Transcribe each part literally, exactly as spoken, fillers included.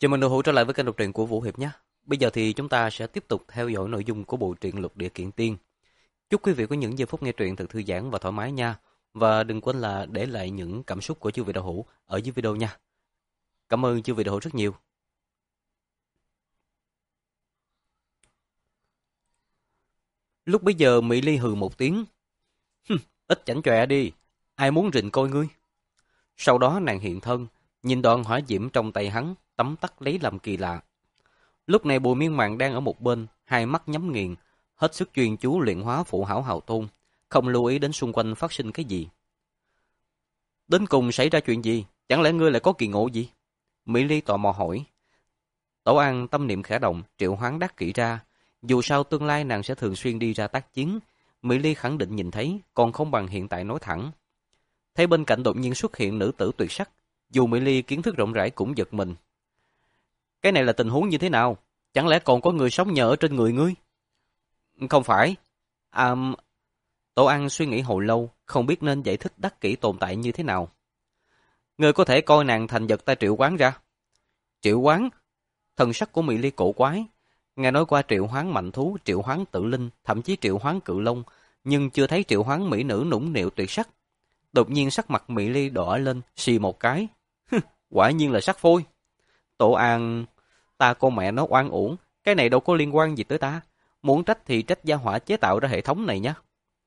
Chào mừng đồng hữu trở lại với kênh đọc truyện của Vũ Hiệp nhé. Bây giờ thì chúng ta sẽ tiếp tục theo dõi nội dung của bộ truyện Lục Địa Kiện Tiên. Chúc quý vị có những giây phút nghe truyện thật thư giãn và thoải mái nha. Và đừng quên là để lại những cảm xúc của chư vị đạo hữu ở dưới video nha. Cảm ơn chư vị đạo hữu rất nhiều. Lúc bấy giờ Mỹ Ly hừ một tiếng. Ít chảnh chọe đi, ai muốn rình coi ngươi. Sau đó nàng hiện thân, nhìn đoạn hỏa diễm trong tay hắn, tấm tắc lấy làm kỳ lạ. Lúc này Bùi Miên Mạn đang ở một bên, hai mắt nhắm nghiền, hết sức chuyên chú luyện hóa phụ hảo hào tôn, không lưu ý đến xung quanh phát sinh cái gì. Đến cùng xảy ra chuyện gì? Chẳng lẽ ngươi lại có kỳ ngộ gì? Mỹ Ly tò mò hỏi. Tổ An tâm niệm khẽ động, triệu hoán đắc kỹ ra. Dù sao tương lai nàng sẽ thường xuyên đi ra tác chiến, Mỹ Ly khẳng định nhìn thấy, còn không bằng hiện tại nói thẳng. Thấy bên cạnh đột nhiên xuất hiện nữ tử tuyệt sắc, dù Mỹ Ly kiến thức rộng rãi cũng giật mình. Cái này là tình huống như thế nào? Chẳng lẽ còn có người sống nhờ ở trên người ngươi? Không phải. À, Tổ An suy nghĩ hồi lâu, không biết nên giải thích đắc kỹ tồn tại như thế nào. Ngươi có thể coi nàng thành vật ta Triệu Quán ra. Triệu Quán? Thần sắc của Mỹ Ly cổ quái. Nghe nói qua triệu hoán mạnh thú, triệu hoán tự linh, thậm chí triệu hoán cự long, nhưng chưa thấy triệu hoán mỹ nữ nũng nịu tuyệt sắc. Đột nhiên sắc mặt Mỹ Ly đỏ lên, xì một cái. Quả nhiên là sắc phôi. Tổ An, ta con mẹ nó oan uổng, cái này đâu có liên quan gì tới ta. Muốn trách thì trách gia hỏa chế tạo ra hệ thống này nhé.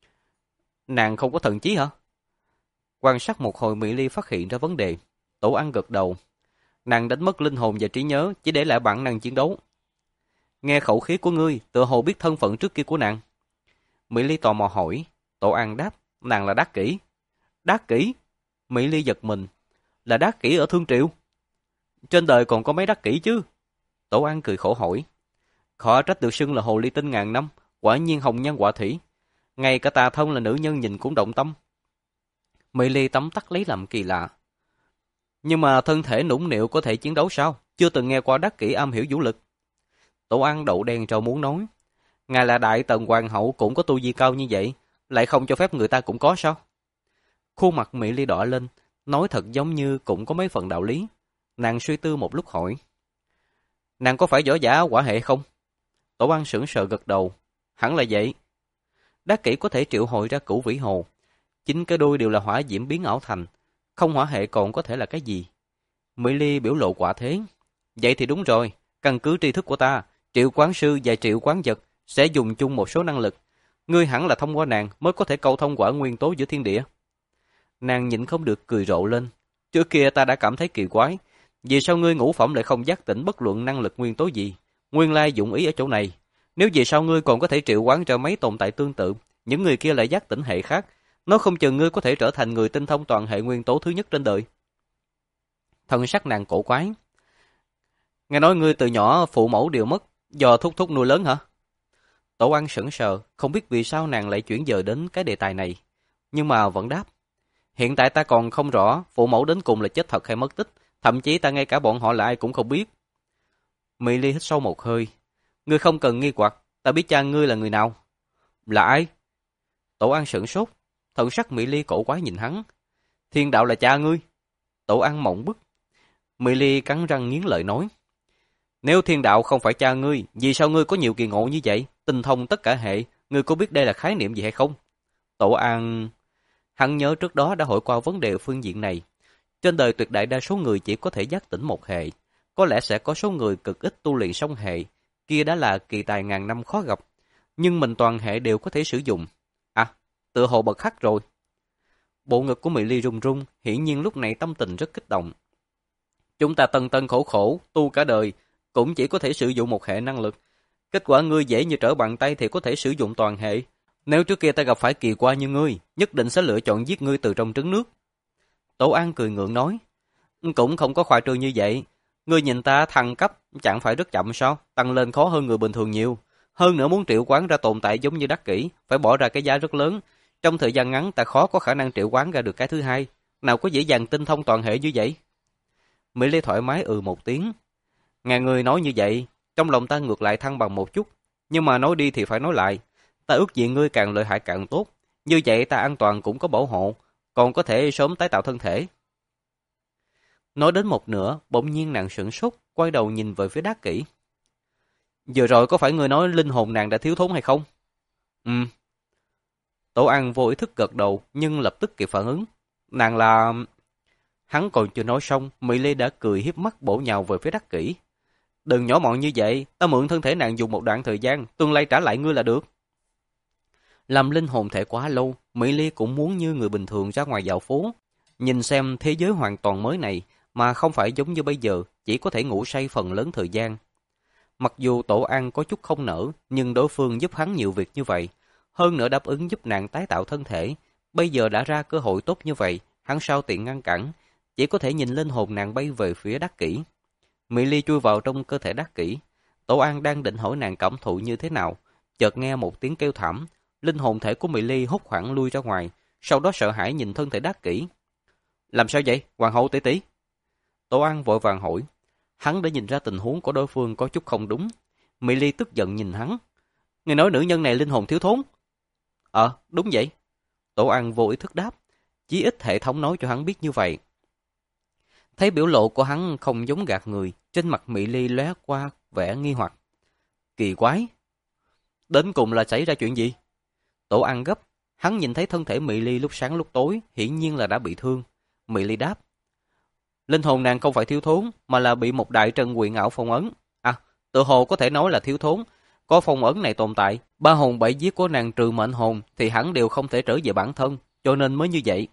Nàng không có thần trí hả? Quan sát một hồi Mỹ Ly phát hiện ra vấn đề. Tổ An gật đầu. Nàng đánh mất linh hồn và trí nhớ, chỉ để lại bản năng chiến đấu. Nghe khẩu khí của ngươi, tựa hồ biết thân phận trước kia của nàng. Mỹ Ly tò mò hỏi. Tổ An đáp, nàng là Đắc Kỷ. Đắc Kỷ? Mỹ Ly giật mình. Là Đắc Kỷ ở Thương Triệu? Trên đời còn có mấy Đắc Kỷ chứ? Tổ An cười khổ hỏi. Khó trách được xưng là hồ ly tinh ngàn năm, quả nhiên hồng nhan họa thủy. Ngay cả tà thông là nữ nhân nhìn cũng động tâm. Mỹ Ly tấm tắc lấy làm kỳ lạ. Nhưng mà thân thể nũng nịu có thể chiến đấu sao? Chưa từng nghe qua Đắc Kỷ am hiểu vũ lực. Tổ An đậu đen trâu muốn nói. Ngài là đại tần hoàng hậu cũng có tu vi cao như vậy, lại không cho phép người ta cũng có sao? Khuôn mặt Mỹ Ly đỏ lên, nói thật giống như cũng có mấy phần đạo lý. Nàng suy tư một lúc hỏi. Nàng có phải võ giả hỏa hệ không? Tổ An sững sờ gật đầu. Hẳn là vậy. Đắc Kỷ có thể triệu hồi ra cửu vĩ hồ. Chính cái đuôi đều là hỏa diễm biến ảo thành. Không hỏa hệ còn có thể là cái gì? Mỹ Ly biểu lộ quả thế. Vậy thì đúng rồi. Căn cứ tri thức của ta, triệu quán sư và triệu quán vật sẽ dùng chung một số năng lực. Ngươi hẳn là thông qua nàng mới có thể câu thông quả nguyên tố giữa thiên địa. Nàng nhịn không được cười rộ lên. Trước kia ta đã cảm thấy kỳ quái. Vì sao ngươi ngũ phẩm lại không giác tỉnh bất luận năng lực nguyên tố gì? Nguyên lai dụng ý ở chỗ này. Nếu vì sao ngươi còn có thể triệu quán ra mấy tồn tại tương tự, những người kia lại giác tỉnh hệ khác, nó không chừng ngươi có thể trở thành người tinh thông toàn hệ nguyên tố thứ nhất trên đời. Thân sắc nàng cổ quái. Nghe nói ngươi từ nhỏ phụ mẫu đều mất, do thúc thúc nuôi lớn hả? Tổ An sững sờ, không biết vì sao nàng lại chuyển dời đến cái đề tài này. Nhưng mà vẫn đáp. Hiện tại ta còn không rõ phụ mẫu đến cùng là chết thật hay mất tích, thậm chí ta ngay cả bọn họ là ai cũng không biết. Mỹ Ly hít sâu một hơi. Ngươi không cần nghi hoặc, ta biết cha ngươi là người nào. Là ai? Tổ An sửng sốt, thần sắc Mỹ Ly cổ quái nhìn hắn. Thiên đạo là cha ngươi. Tổ An mộng bức. Mỹ Ly cắn răng nghiến lợi nói. Nếu thiên đạo không phải cha ngươi, vì sao ngươi có nhiều kỳ ngộ như vậy? Tinh thông tất cả hệ, ngươi có biết đây là khái niệm gì hay không? Tổ An... Hắn nhớ trước đó đã hỏi qua vấn đề phương diện này. Trên đời tuyệt đại đa số người chỉ có thể giác tỉnh một hệ. Có lẽ sẽ có số người cực ít tu luyện song hệ. Kia đã là kỳ tài ngàn năm khó gặp. Nhưng mình toàn hệ đều có thể sử dụng. À, tự hồ bật hắc rồi. Bộ ngực của Mỹ Ly rung rung, hiển nhiên lúc này tâm tình rất kích động. Chúng ta tân tân khổ khổ, tu cả đời, cũng chỉ có thể sử dụng một hệ năng lực. Kết quả ngươi dễ như trở bàn tay thì có thể sử dụng toàn hệ. Nếu trước kia ta gặp phải kỳ qua như ngươi, nhất định sẽ lựa chọn giết ngươi từ trong trứng nước. Tổ An cười ngượng nói. Cũng không có khoa trương như vậy. Ngươi nhìn ta thăng cấp, chẳng phải rất chậm sao? Tăng lên khó hơn người bình thường nhiều. Hơn nữa muốn triệu quán ra tồn tại giống như Đắc Kỷ, phải bỏ ra cái giá rất lớn. Trong thời gian ngắn ta khó có khả năng triệu quán ra được cái thứ hai. Nào có dễ dàng tinh thông toàn hệ như vậy? Mỹ Lê thoải mái ừ một tiếng. Ngài người nói như vậy, trong lòng ta ngược lại thăng bằng một chút. Nhưng mà nói đi thì phải nói lại. Ta ước gì ngươi càng lợi hại càng tốt. Như vậy ta an toàn cũng có bảo hộ, còn có thể sớm tái tạo thân thể. Nói đến một nửa, bỗng nhiên nàng sửng sốt, quay đầu nhìn về phía Đắc Kỷ. Vừa rồi có phải ngươi nói linh hồn nàng đã thiếu thốn hay không? Ừm. Tổ An vô ý thức gật đầu, nhưng lập tức kịp phản ứng. Nàng là... Hắn còn chưa nói xong, Mỹ Ly đã cười hiếp mắt bổ nhào về phía Đắc Kỷ. Đừng nhỏ mọn như vậy, ta mượn thân thể nàng dùng một đoạn thời gian, tương lai trả lại ngươi là được. Làm linh hồn thể quá lâu, Mỹ Ly cũng muốn như người bình thường ra ngoài dạo phố, nhìn xem thế giới hoàn toàn mới này, mà không phải giống như bây giờ, chỉ có thể ngủ say phần lớn thời gian. Mặc dù Tổ An có chút không nỡ, nhưng đối phương giúp hắn nhiều việc như vậy, hơn nữa đáp ứng giúp nàng tái tạo thân thể. Bây giờ đã ra cơ hội tốt như vậy, hắn sao tiện ngăn cản, chỉ có thể nhìn linh hồn nàng bay về phía Đắc Kỷ. Mỹ Ly chui vào trong cơ thể Đắc Kỷ. Tổ An đang định hỏi nàng cảm thụ như thế nào, chợt nghe một tiếng kêu thảm, linh hồn thể của Mỹ Ly hốt hoảng lui ra ngoài, sau đó sợ hãi nhìn thân thể Đắc Kỷ. Làm sao vậy, hoàng hậu tỷ tỷ? Tổ An vội vàng hỏi. Hắn đã nhìn ra tình huống của đối phương có chút không đúng. Mỹ Ly tức giận nhìn hắn. Ngươi nói nữ nhân này linh hồn thiếu thốn? Ờ, đúng vậy. Tổ An vô ý thức đáp. Chí ít hệ thống nói cho hắn biết như vậy. Thấy biểu lộ của hắn không giống gạt người, trên mặt Mỹ Ly lóe qua vẻ nghi hoặc. Kỳ quái. Đến cùng là xảy ra chuyện gì? Tổ An gấp. Hắn nhìn thấy thân thể Mỹ Ly lúc sáng lúc tối, hiển nhiên là đã bị thương. Mỹ Ly đáp. Linh hồn nàng không phải thiếu thốn, mà là bị một đại trận quyền ảo phong ấn. À, tự hồ có thể nói là thiếu thốn. Có phong ấn này tồn tại, ba hồn bảy vía của nàng trừ mệnh hồn thì hẳn đều không thể trở về bản thân, cho nên mới như vậy.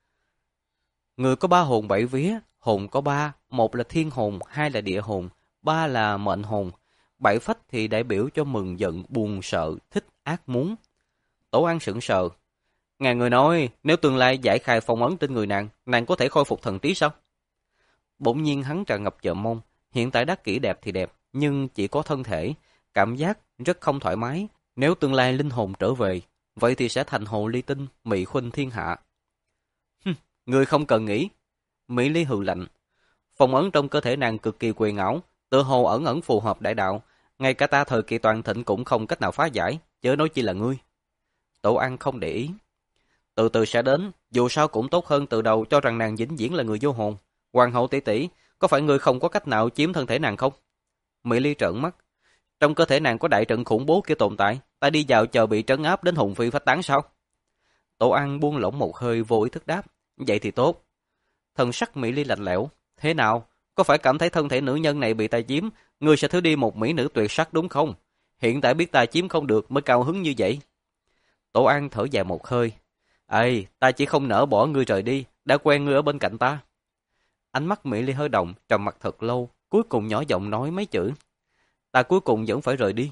Người có ba hồn bảy vía, hồn có ba, một là thiên hồn, hai là địa hồn, ba là mệnh hồn, bảy phách thì đại biểu cho mừng giận, buồn sợ, thích, ác muốn. Tổ An sững sờ. Ngàn người nói, nếu tương lai giải khai phong ấn trên người nàng, nàng có thể khôi phục thần trí sao? Bỗng nhiên hắn tràn ngập chờ mong. Hiện tại Đắc Kỷ đẹp thì đẹp, nhưng chỉ có thân thể, cảm giác rất không thoải mái. Nếu tương lai linh hồn trở về, vậy thì sẽ thành hồ ly tinh, mỹ khuynh thiên hạ. Hừm, người không cần nghĩ. Mỹ Ly hừ lạnh. Phong ấn trong cơ thể nàng cực kỳ quyền ảo, tự hồ ẩn ẩn phù hợp đại đạo. Ngay cả ta thời kỳ toàn thịnh cũng không cách nào phá giải, chớ nói chi là ngươi. Tổ An không để ý. Từ từ sẽ đến, dù sao cũng tốt hơn từ đầu cho rằng nàng vĩnh viễn là người vô hồn. Hoàng hậu tỷ tỷ, có phải ngươi không có cách nào chiếm thân thể nàng không? Mỹ Ly trợn mắt. Trong cơ thể nàng có đại trận khủng bố kia tồn tại, ta đi vào chờ bị trấn áp đến hồn phi phách tán sao? Tổ An buông lỏng một hơi vô ý thức đáp. Vậy thì tốt. Thần sắc Mỹ Ly lạnh lẽo. Thế nào? Có phải cảm thấy thân thể nữ nhân này bị ta chiếm, ngươi sẽ thứ đi một mỹ nữ tuyệt sắc đúng không? Hiện tại biết ta chiếm không được mới cao hứng như vậy. Tổ An thở dài một hơi. Ê, ta chỉ không nỡ bỏ ngươi rời đi, đã quen ngươi ở bên cạnh ta. Ánh mắt Mỹ Ly hơi động, trầm mặt thật lâu, cuối cùng nhỏ giọng nói mấy chữ. Ta cuối cùng vẫn phải rời đi.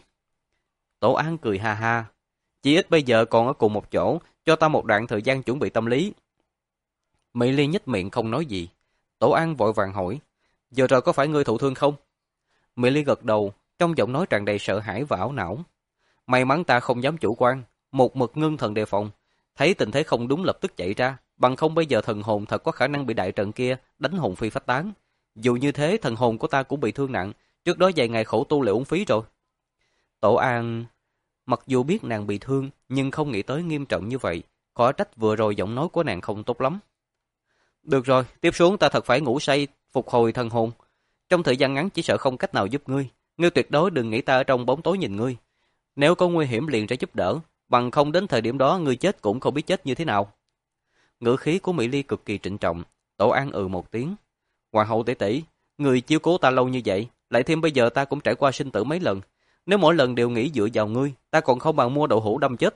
Tổ An cười ha ha. Chỉ ít bây giờ còn ở cùng một chỗ, cho ta một đoạn thời gian chuẩn bị tâm lý. Mỹ Ly nhếch miệng không nói gì. Tổ An vội vàng hỏi. Giờ rồi có phải ngươi thụ thương không? Mỹ Ly gật đầu, trong giọng nói tràn đầy sợ hãi và ảo não. May mắn ta không dám chủ quan, một mực ngưng thần đề phòng. Thấy tình thế không đúng lập tức chạy ra, bằng không bây giờ thần hồn thật có khả năng bị đại trận kia đánh hồn phi phách tán. Dù như thế thần hồn của ta cũng bị thương nặng, trước đó vài ngày khổ tu lại uổng phí rồi. Tổ An mặc dù biết nàng bị thương, nhưng không nghĩ tới nghiêm trọng như vậy, khó trách vừa rồi giọng nói của nàng không tốt lắm. Được rồi, tiếp xuống ta thật phải ngủ say, phục hồi thần hồn. Trong thời gian ngắn chỉ sợ không cách nào giúp ngươi, ngươi tuyệt đối đừng nghĩ ta ở trong bóng tối nhìn ngươi. Nếu có nguy hiểm liền ra giúp đỡ, bằng không đến thời điểm đó ngươi chết cũng không biết chết như thế nào. Ngữ khí của Mỹ Ly cực kỳ trịnh trọng. Tổ An ừ một tiếng. Hoàng hậu tỷ tỷ, người chiếu cố ta lâu như vậy, lại thêm bây giờ ta cũng trải qua sinh tử mấy lần. Nếu mỗi lần đều nghĩ dựa vào ngươi, ta còn không bằng mua đậu hũ đâm chết.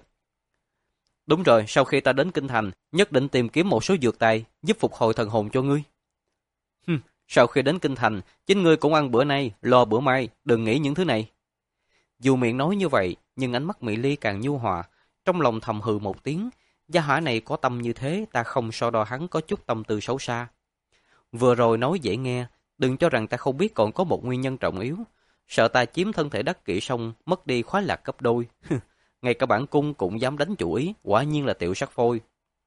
Đúng rồi, sau khi ta đến Kinh Thành, nhất định tìm kiếm một số dược tài, giúp phục hồi thần hồn cho ngươi. Hừm, sau khi đến Kinh Thành, chính ngươi cũng ăn bữa nay, lo bữa mai, đừng nghĩ những thứ này. Dù miệng nói như vậy, nhưng ánh mắt Mỹ Ly càng nhu hòa, trong lòng thầm hừ một tiếng. Gia hỏa này có tâm như thế, ta không so đo hắn có chút tâm tư xấu xa. Vừa rồi nói dễ nghe, đừng cho rằng ta không biết còn có một nguyên nhân trọng yếu. Sợ ta chiếm thân thể Đắc Kỷ xong, mất đi khoái lạc gấp đôi. Ngay cả bản cung cũng dám đánh chủ ý, quả nhiên là tiểu sắc phôi.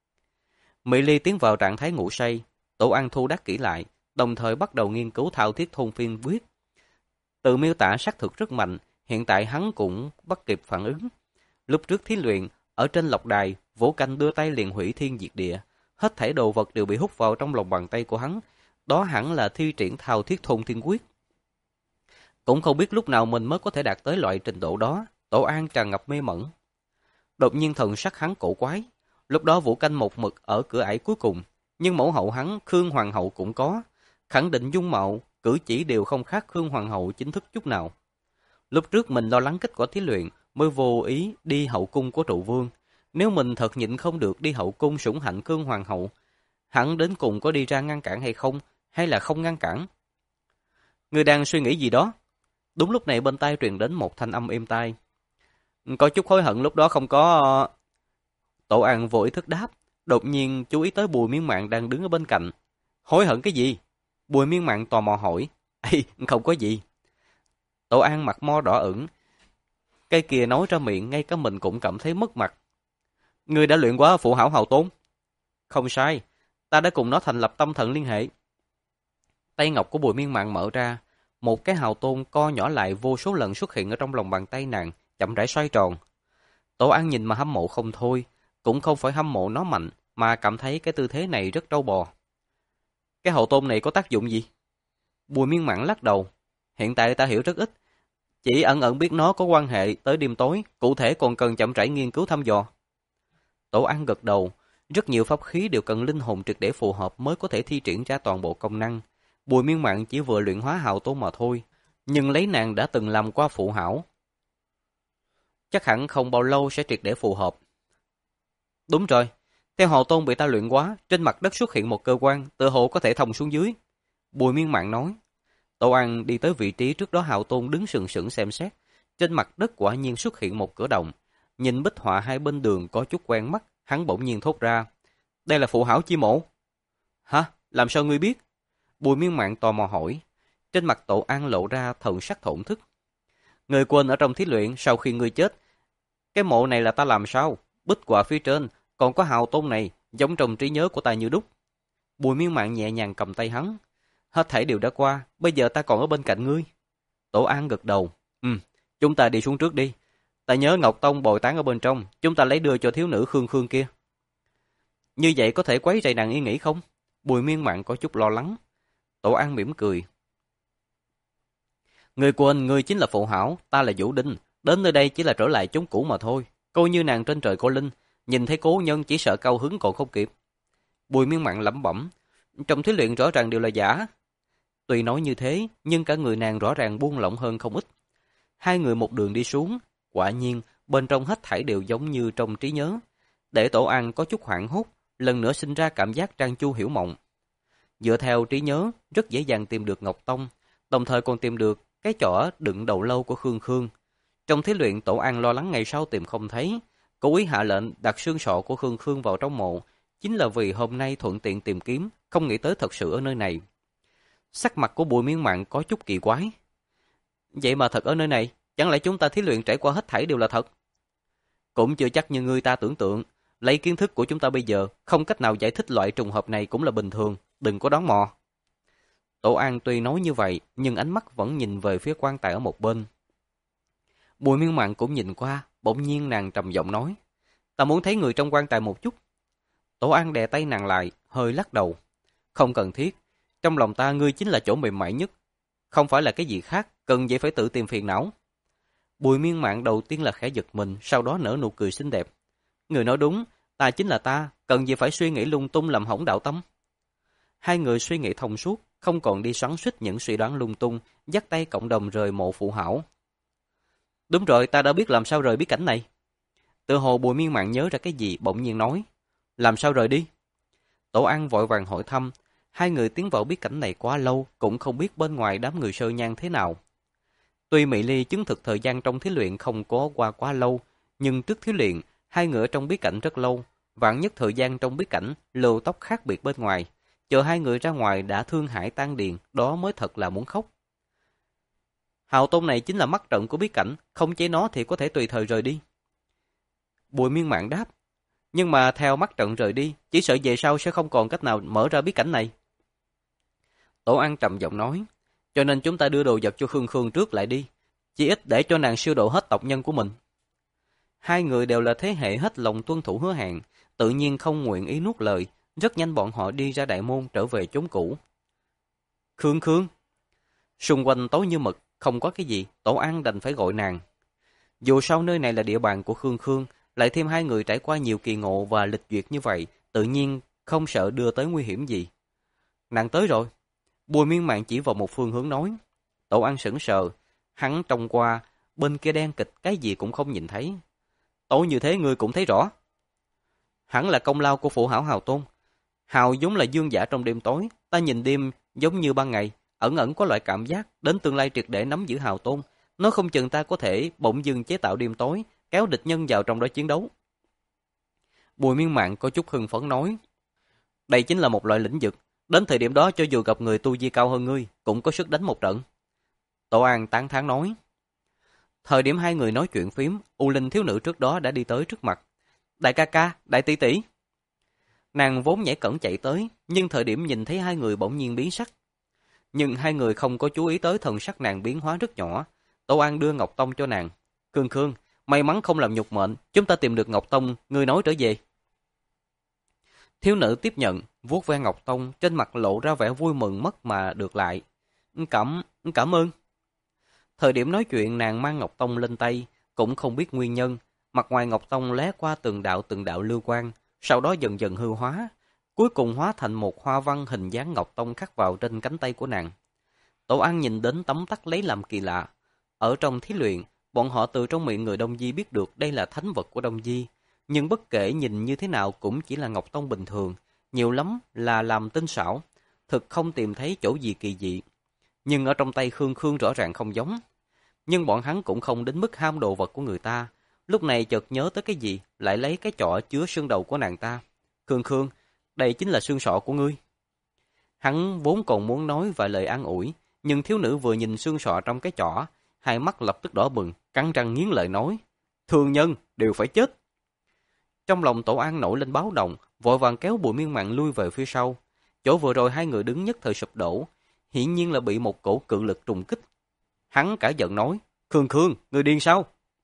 Mỹ Ly tiến vào trạng thái ngủ say, Tổ An thu Đắc Kỷ lại, đồng thời bắt đầu nghiên cứu thao thiết thôn phiên quyết. Từ miêu tả xác thực rất mạnh, hiện tại hắn cũng bắt kịp phản ứng. Lúc trước thí luyện, ở trên lộc đài, Vỗ Canh đưa tay liền hủy thiên diệt địa, hết thảy đồ vật đều bị hút vào trong lòng bàn tay của hắn, đó hẳn là thi triển thao thiết thôn thiên quyết. Cũng không biết lúc nào mình mới có thể đạt tới loại trình độ đó. Tổ An tràn ngập mê mẩn. Đột nhiên thần sắc hắn cổ quái. Lúc đó Vũ Canh một mực ở cửa ải cuối cùng, nhưng mẫu hậu hắn Khương Hoàng hậu cũng có, khẳng định dung mạo, cử chỉ đều không khác Khương Hoàng hậu chính thức chút nào. Lúc trước mình lo lắng kết quả thí luyện, mới vô ý đi hậu cung của trụ vương. Nếu mình thật nhịn không được đi hậu cung sủng hạnh Khương Hoàng hậu, hắn đến cùng có đi ra ngăn cản hay không, hay là không ngăn cản? Người đang suy nghĩ gì đó? Đúng lúc này bên tai truyền đến một thanh âm êm tai. Có chút hối hận lúc đó không có... Tổ An vô ý thức đáp, đột nhiên chú ý tới Bùi Miên Mạn đang đứng ở bên cạnh. Hối hận cái gì? Bùi Miên Mạn tò mò hỏi. Ê, không có gì. Tổ An mặt mo đỏ ửng. Cây kia nói ra miệng, ngay cả mình cũng cảm thấy mất mặt. Người đã luyện quá phụ hảo hào tôn. Không sai, ta đã cùng nó thành lập tâm thần liên hệ. Tay ngọc của Bùi Miên Mạn mở ra, một cái hào tôn co nhỏ lại vô số lần xuất hiện ở trong lòng bàn tay nàng, chậm rãi xoay tròn. Tổ An nhìn mà hâm mộ không thôi, cũng không phải hâm mộ nó mạnh, mà cảm thấy cái tư thế này rất trâu bò. Cái hậu tôn này có tác dụng gì? Bùi Miên Mạn lắc đầu. Hiện tại ta hiểu rất ít, chỉ ẩn ẩn biết nó có quan hệ tới đêm tối, cụ thể còn cần chậm rãi nghiên cứu thăm dò. Tổ An gật đầu, rất nhiều pháp khí đều cần linh hồn triệt để phù hợp mới có thể thi triển ra toàn bộ công năng. Bùi Miên Mạn chỉ vừa luyện hóa hào tôn mà thôi, nhưng lấy nàng đã từng làm qua phụ hảo, chắc hẳn không bao lâu sẽ triệt để phù hợp. Đúng rồi, theo hào tôn bị ta luyện quá, trên mặt đất xuất hiện một cơ quan, tựa hồ có thể thông xuống dưới. Bùi Miên Mạn nói. Tổ An đi tới vị trí trước đó hào tôn đứng sừng sững xem xét, trên mặt đất quả nhiên xuất hiện một cửa động. Nhìn bích họa hai bên đường có chút quen mắt, hắn bỗng nhiên thốt ra. Đây là phụ hảo chi mộ. Hả? Làm sao ngươi biết? Bùi Miên Mạn tò mò hỏi. Trên mặt Tổ An lộ ra thần sắc thổn thức. Người quên ở trong thí luyện sau khi ngươi chết. Cái mộ này là ta làm sao? Bích họa phía trên, còn có hào tôn này, giống trong trí nhớ của ta như đúc. Bùi Miên Mạn nhẹ nhàng cầm tay hắn. Hết thảy đều đã qua, bây giờ ta còn ở bên cạnh ngươi. Tổ An gật đầu. Ừ, chúng ta đi xuống trước đi. Ta nhớ Ngọc Tông bồi tán ở bên trong, chúng ta lấy đưa cho thiếu nữ Khương Khương kia. Như vậy có thể quấy rầy nàng ý nghĩ không? Bùi Miên Mạn có chút lo lắng. Tổ An mỉm cười. Người quên, ngươi chính là phụ hảo, ta là Vũ Đinh. Đến nơi đây chỉ là trở lại chốn cũ mà thôi. Cô như nàng trên trời cô linh, nhìn thấy cố nhân chỉ sợ cao hứng còn không kịp. Bùi Miên Mạn lẩm bẩm. Trong thí luyện rõ ràng đều là giả. Tuy nói như thế, nhưng cả người nàng rõ ràng buông lỏng hơn không ít. Hai người một đường đi xuống, quả nhiên, bên trong hết thảy đều giống như trong trí nhớ. Để Tổ An có chút hoảng hốt, lần nữa sinh ra cảm giác Trang Chu hiểu mộng. Dựa theo trí nhớ, rất dễ dàng tìm được Ngọc Tông, đồng thời còn tìm được cái chỏ đựng đầu lâu của Khương Khương. Trong thí luyện, Tổ An lo lắng ngày sau tìm không thấy, cố ý hạ lệnh đặt xương sọ của Khương Khương vào trong mộ, chính là vì hôm nay thuận tiện tìm kiếm, không nghĩ tới thật sự ở nơi này. Sắc mặt của Bùi Miên Mạn có chút kỳ quái. Vậy mà thật ở nơi này, chẳng lẽ chúng ta thí luyện trải qua hết thảy đều là thật? Cũng chưa chắc như người ta tưởng tượng, lấy kiến thức của chúng ta bây giờ, không cách nào giải thích loại trùng hợp này cũng là bình thường, đừng có đoán mò. Tổ An tuy nói như vậy, nhưng ánh mắt vẫn nhìn về phía quan tài ở một bên. Bùi Miên Mạn cũng nhìn qua, bỗng nhiên nàng trầm giọng nói. Ta muốn thấy người trong quan tài một chút. Tổ An đè tay nàng lại, hơi lắc đầu. Không cần thiết, trong lòng ta ngươi chính là chỗ mềm mại nhất. Không phải là cái gì khác, cần vậy phải tự tìm phiền não. Bùi Miên Mạn đầu tiên là khẽ giật mình, sau đó nở nụ cười xinh đẹp. Người nói đúng, ta chính là ta, cần gì phải suy nghĩ lung tung làm hỏng đạo tâm. Hai người suy nghĩ thông suốt, không còn đi xoắn xuýt những suy đoán lung tung, dắt tay cộng đồng rời mộ phụ hảo. Đúng rồi, ta đã biết làm sao rời bí cảnh này. Tự hồ Bùi Miên Mạn nhớ ra cái gì, bỗng nhiên nói. Làm sao rời đi? Tổ An vội vàng hỏi thăm. Hai người tiến vào bí cảnh này quá lâu, cũng không biết bên ngoài đám người sơ nhan thế nào. Tuy Mỹ Ly chứng thực thời gian trong thí luyện không có qua quá lâu, nhưng trước thí luyện, hai người ở trong bí cảnh rất lâu, vạn nhất thời gian trong bí cảnh, lều tóc khác biệt bên ngoài. Chờ hai người ra ngoài đã thương hại tan điền, đó mới thật là muốn khóc. Hào tôn này chính là mắt trận của bí cảnh, không chế nó thì có thể tùy thời rời đi. Bùi Miên Mạn đáp, nhưng mà theo mắt trận rời đi, chỉ sợ về sau sẽ không còn cách nào mở ra bí cảnh này. Tổ An trầm giọng nói, cho nên chúng ta đưa đồ vật cho Khương Khương trước lại đi, chỉ ít để cho nàng siêu độ hết tộc nhân của mình. Hai người đều là thế hệ hết lòng tuân thủ hứa hẹn, tự nhiên không nguyện ý nuốt lời, rất nhanh bọn họ đi ra đại môn trở về chốn cũ. Khương Khương. Xung quanh tối như mực, Không có cái gì, Tổ An đành phải gọi nàng. Dù sao nơi này là địa bàn của Khương Khương, lại thêm hai người trải qua nhiều kỳ ngộ và lịch duyệt như vậy, tự nhiên không sợ đưa tới nguy hiểm gì. Nàng tới rồi. Bùi Miên Mạn chỉ vào một phương hướng nói. Tổ An sững sờ, hắn trông qua, bên kia đen kịch cái gì cũng không nhìn thấy. Tối như thế ngươi cũng thấy rõ. Hẳn là công lao của phụ hảo Hào Tôn. Hào giống là dương giả trong đêm tối, ta nhìn đêm giống như ban ngày, ẩn ẩn có loại cảm giác đến tương lai triệt để nắm giữ Hào Tôn. Nó không chừng ta có thể bỗng dưng chế tạo đêm tối, kéo địch nhân vào trong đó chiến đấu. Bùi Miên Mạn có chút hưng phấn nói. Đây chính là một loại lĩnh vực, đến thời điểm đó cho dù gặp người tu vi cao hơn ngươi, cũng có sức đánh một trận. Tổ An tán thán nói. Thời điểm hai người nói chuyện phím, U Linh thiếu nữ trước đó đã đi tới trước mặt. Đại ca ca, đại tỷ tỷ. Nàng vốn nhảy cẫng chạy tới, nhưng thời điểm nhìn thấy hai người bỗng nhiên biến sắc. Nhưng hai người không có chú ý tới thần sắc nàng biến hóa rất nhỏ. Tổ An đưa Ngọc Tông cho nàng. Khương Khương, may mắn không làm nhục mệnh, chúng ta tìm được Ngọc Tông, ngươi nói trở về. Thiếu nữ tiếp nhận, vuốt ve Ngọc Tông, trên mặt lộ ra vẻ vui mừng mất mà được lại. Cảm, cảm ơn. Thời điểm nói chuyện nàng mang Ngọc Tông lên tay, cũng không biết nguyên nhân. Mặt ngoài Ngọc Tông lé qua từng đạo từng đạo lưu quang, sau đó dần dần hư hóa, cuối cùng hóa thành một hoa văn hình dáng Ngọc Tông khắc vào trên cánh tay của nàng. Tổ An nhìn đến tấm tắc lấy làm kỳ lạ. Ở trong thí luyện, bọn họ từ trong miệng người Đông Di biết được đây là thánh vật của Đông Di, nhưng bất kể nhìn như thế nào cũng chỉ là Ngọc Tông bình thường, nhiều lắm là làm tinh xảo, thực không tìm thấy chỗ gì kỳ dị. Nhưng ở trong tay Khương Khương rõ ràng không giống. Nhưng bọn hắn cũng không đến mức ham đồ vật của người ta. Lúc này chợt nhớ tới cái gì, lại lấy cái chọ chứa xương đầu của nàng ta. Khương Khương, đây chính là xương sọ của ngươi. Hắn vốn còn muốn nói vài lời an ủi, nhưng thiếu nữ vừa nhìn xương sọ trong cái chọ, hai mắt lập tức đỏ bừng, cắn răng nghiến lợi nói. Thương nhân, đều phải chết. Trong lòng Tổ An nổi lên báo động, vội vàng kéo Bùi Miên Mạn lui về phía sau. Chỗ vừa rồi hai người đứng nhất thời sụp đổ, hiển nhiên là bị một cổ cự lực trùng kích. Hắn cả giận nói, Khương Khương, ngươi điên sao?